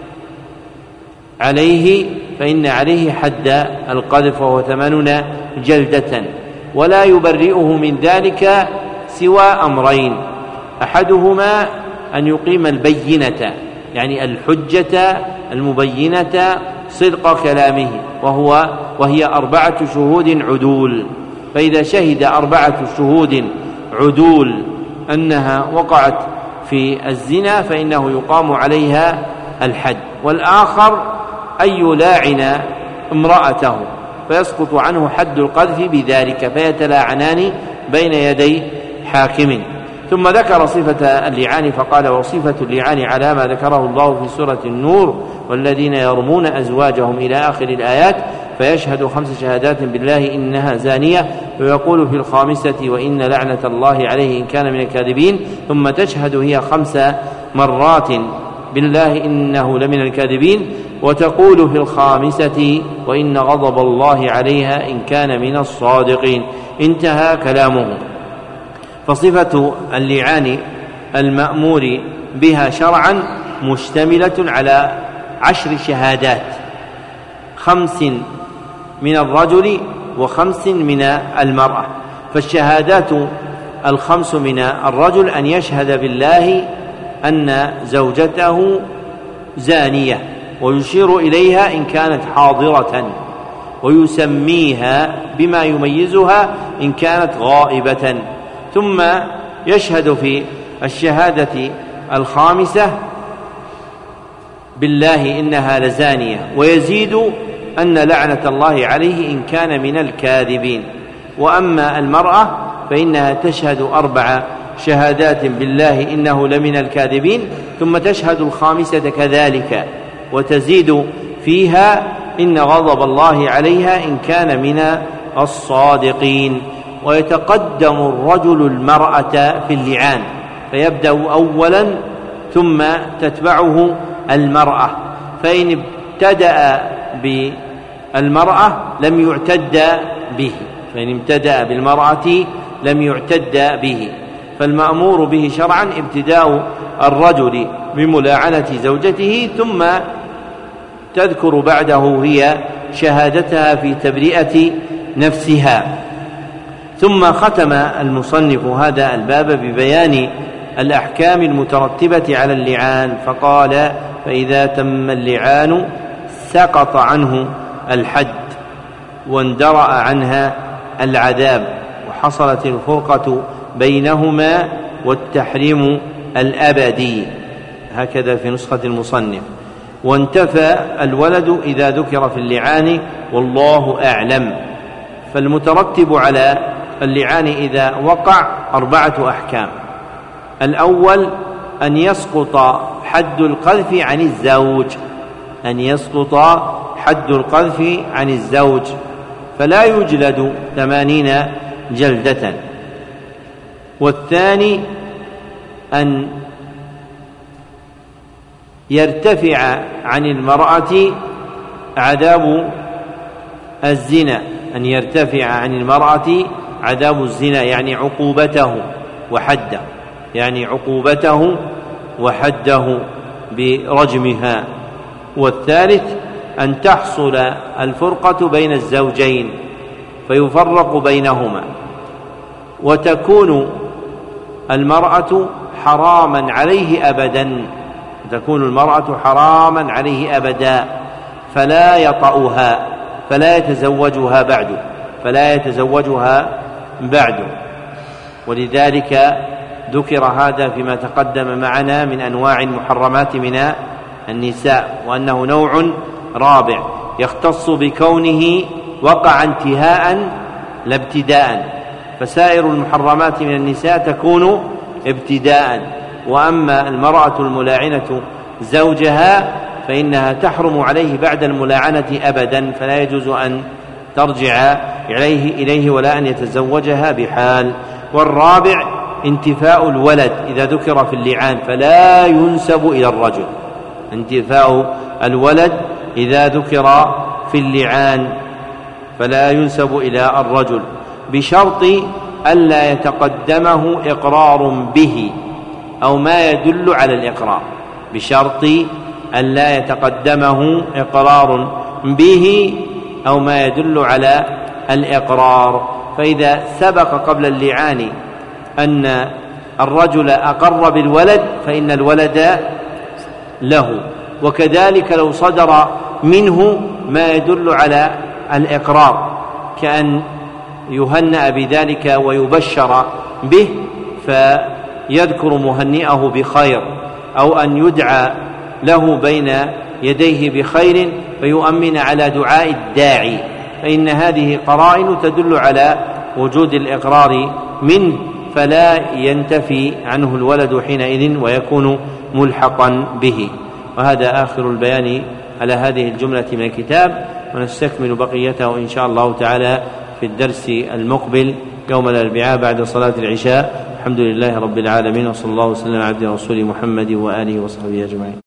عليه حد القذف وهو 80 جلدة، ولا يبرئه من ذلك سوى أمرين: أحدهما أن يقيم البينة، يعني الحجة المبينة صدق كلامه، وهي 4 شهود عدول. فإذا شهد 4 شهود عدول أنها وقعت في الزنا فإنه يقام عليها الحد. والآخر أن يلاعن امرأته فيسقط عنه حد القذف بذلك، فيتلاعنان بين يدي حاكم. ثم ذكر صفة اللعان فقال: وصفة اللعان على ما ذكره الله في سورة النور: والذين يرمون أزواجهم إلى آخر الآيات، فيشهد 5 شهادات بالله إنها زانية، ويقول في الخامسة: وإن لعنة الله عليه إن كان من الكاذبين، ثم تشهد هي 5 مرات بالله إنه لمن الكاذبين، وتقول في الخامسة: وإن غضب الله عليها إن كان من الصادقين. انتهى كلامه. فصفة اللعان المأمور بها شرعا مشتملة على 10 شهادات، 5 من الرجل و5 من المرأة. فالشهادات 5 من الرجل أن يشهد بالله أن زوجته زانية، ويشير إليها إن كانت حاضرة، ويسميها بما يميزها إن كانت غائبة. ثم يشهد في الشهادة 5 بالله إنها لزانية، ويزيد أن لعنة الله عليه إن كان من الكاذبين. وأما المرأة فإنها تشهد 4 شهادات بالله إنه لمن الكاذبين، ثم تشهد 5 كذلك، وتزيد فيها إن غضب الله عليها إن كان من الصادقين. ويتقدم الرجل المرأة في اللعان، فيبدأ أولا ثم تتبعه المرأة، فإن ابتدأ بالمرأة لم يعتد به، فإن ابتدأ بالمرأة لم يعتد به. فالمأمور به شرعا ابتداء الرجل بملاعنة زوجته، ثم تذكر بعده هي شهادتها في تبرئة نفسها. ثم ختم المصنف هذا الباب ببيان الأحكام المترتبة على اللعان، فقال: فإذا تم اللعان سقط عنه الحد واندرأ عنها العذاب، وحصلت الفرقة بينهما والتحريم الأبدي. هكذا في نسخة المصنف. وانتفى الولد إذا ذكر في اللعان، والله أعلم. فالمترتب على اللعان إذا وقع 4 أحكام: الأول أن يسقط حد القذف عن الزوج، أن يسقط حد القذف عن الزوج، فلا يجلد 80 جلدة. والثاني أن يرتفع عن المرأة عذاب الزنا أن يرتفع عن المرأة عذاب الزنا، يعني عقوبته وحده برجمها. والثالث أن تحصل الفرقة بين الزوجين فيفرق بينهما، وتكون المرأة حراما عليه أبدا، فلا يطأها فلا يتزوجها بعد. ولذلك ذكر هذا فيما تقدم معنا من أنواع المحرمات من النساء، وأنه نوع رابع يختص بكونه وقع انتهاء لا ابتداء، فسائر المحرمات من النساء تكون ابتداء، وأما المرأة الملاعنة زوجها فإنها تحرم عليه بعد الملاعنة أبدا، فلا يجوز أن ترجع إليه ولا أن يتزوجها بحال. والرابع انتفاء الولد إذا ذكر في اللعان فلا ينسب إلى الرجل، انتفاء الولد إذا ذكر في اللعان فلا ينسب إلى الرجل، بشرط ألا يتقدمه إقرار به أو ما يدل على الإقرار، أو ما يدل على الإقرار. فإذا سبق قبل اللعان أن الرجل أقر بالولد فإن الولد له، وكذلك لو صدر منه ما يدل على الإقرار كأن يهنأ بذلك ويبشر به فيذكر مهنئه بخير، أو أن يدعى له بين يديه بخير فيؤمن على دعاء الداعي، فإن هذه قرائن تدل على وجود الإقرار منه، فلا ينتفي عنه الولد حينئذ ويكون ملحقا به. وهذا آخر البيان على هذه الجملة من الكتاب، ونستكمل بقيته إن شاء الله تعالى في الدرس المقبل يوم الأربعاء بعد صلاة العشاء. الحمد لله رب العالمين، وصلى الله وسلم على عبده ورسوله محمد وآله وصحبه أجمعين.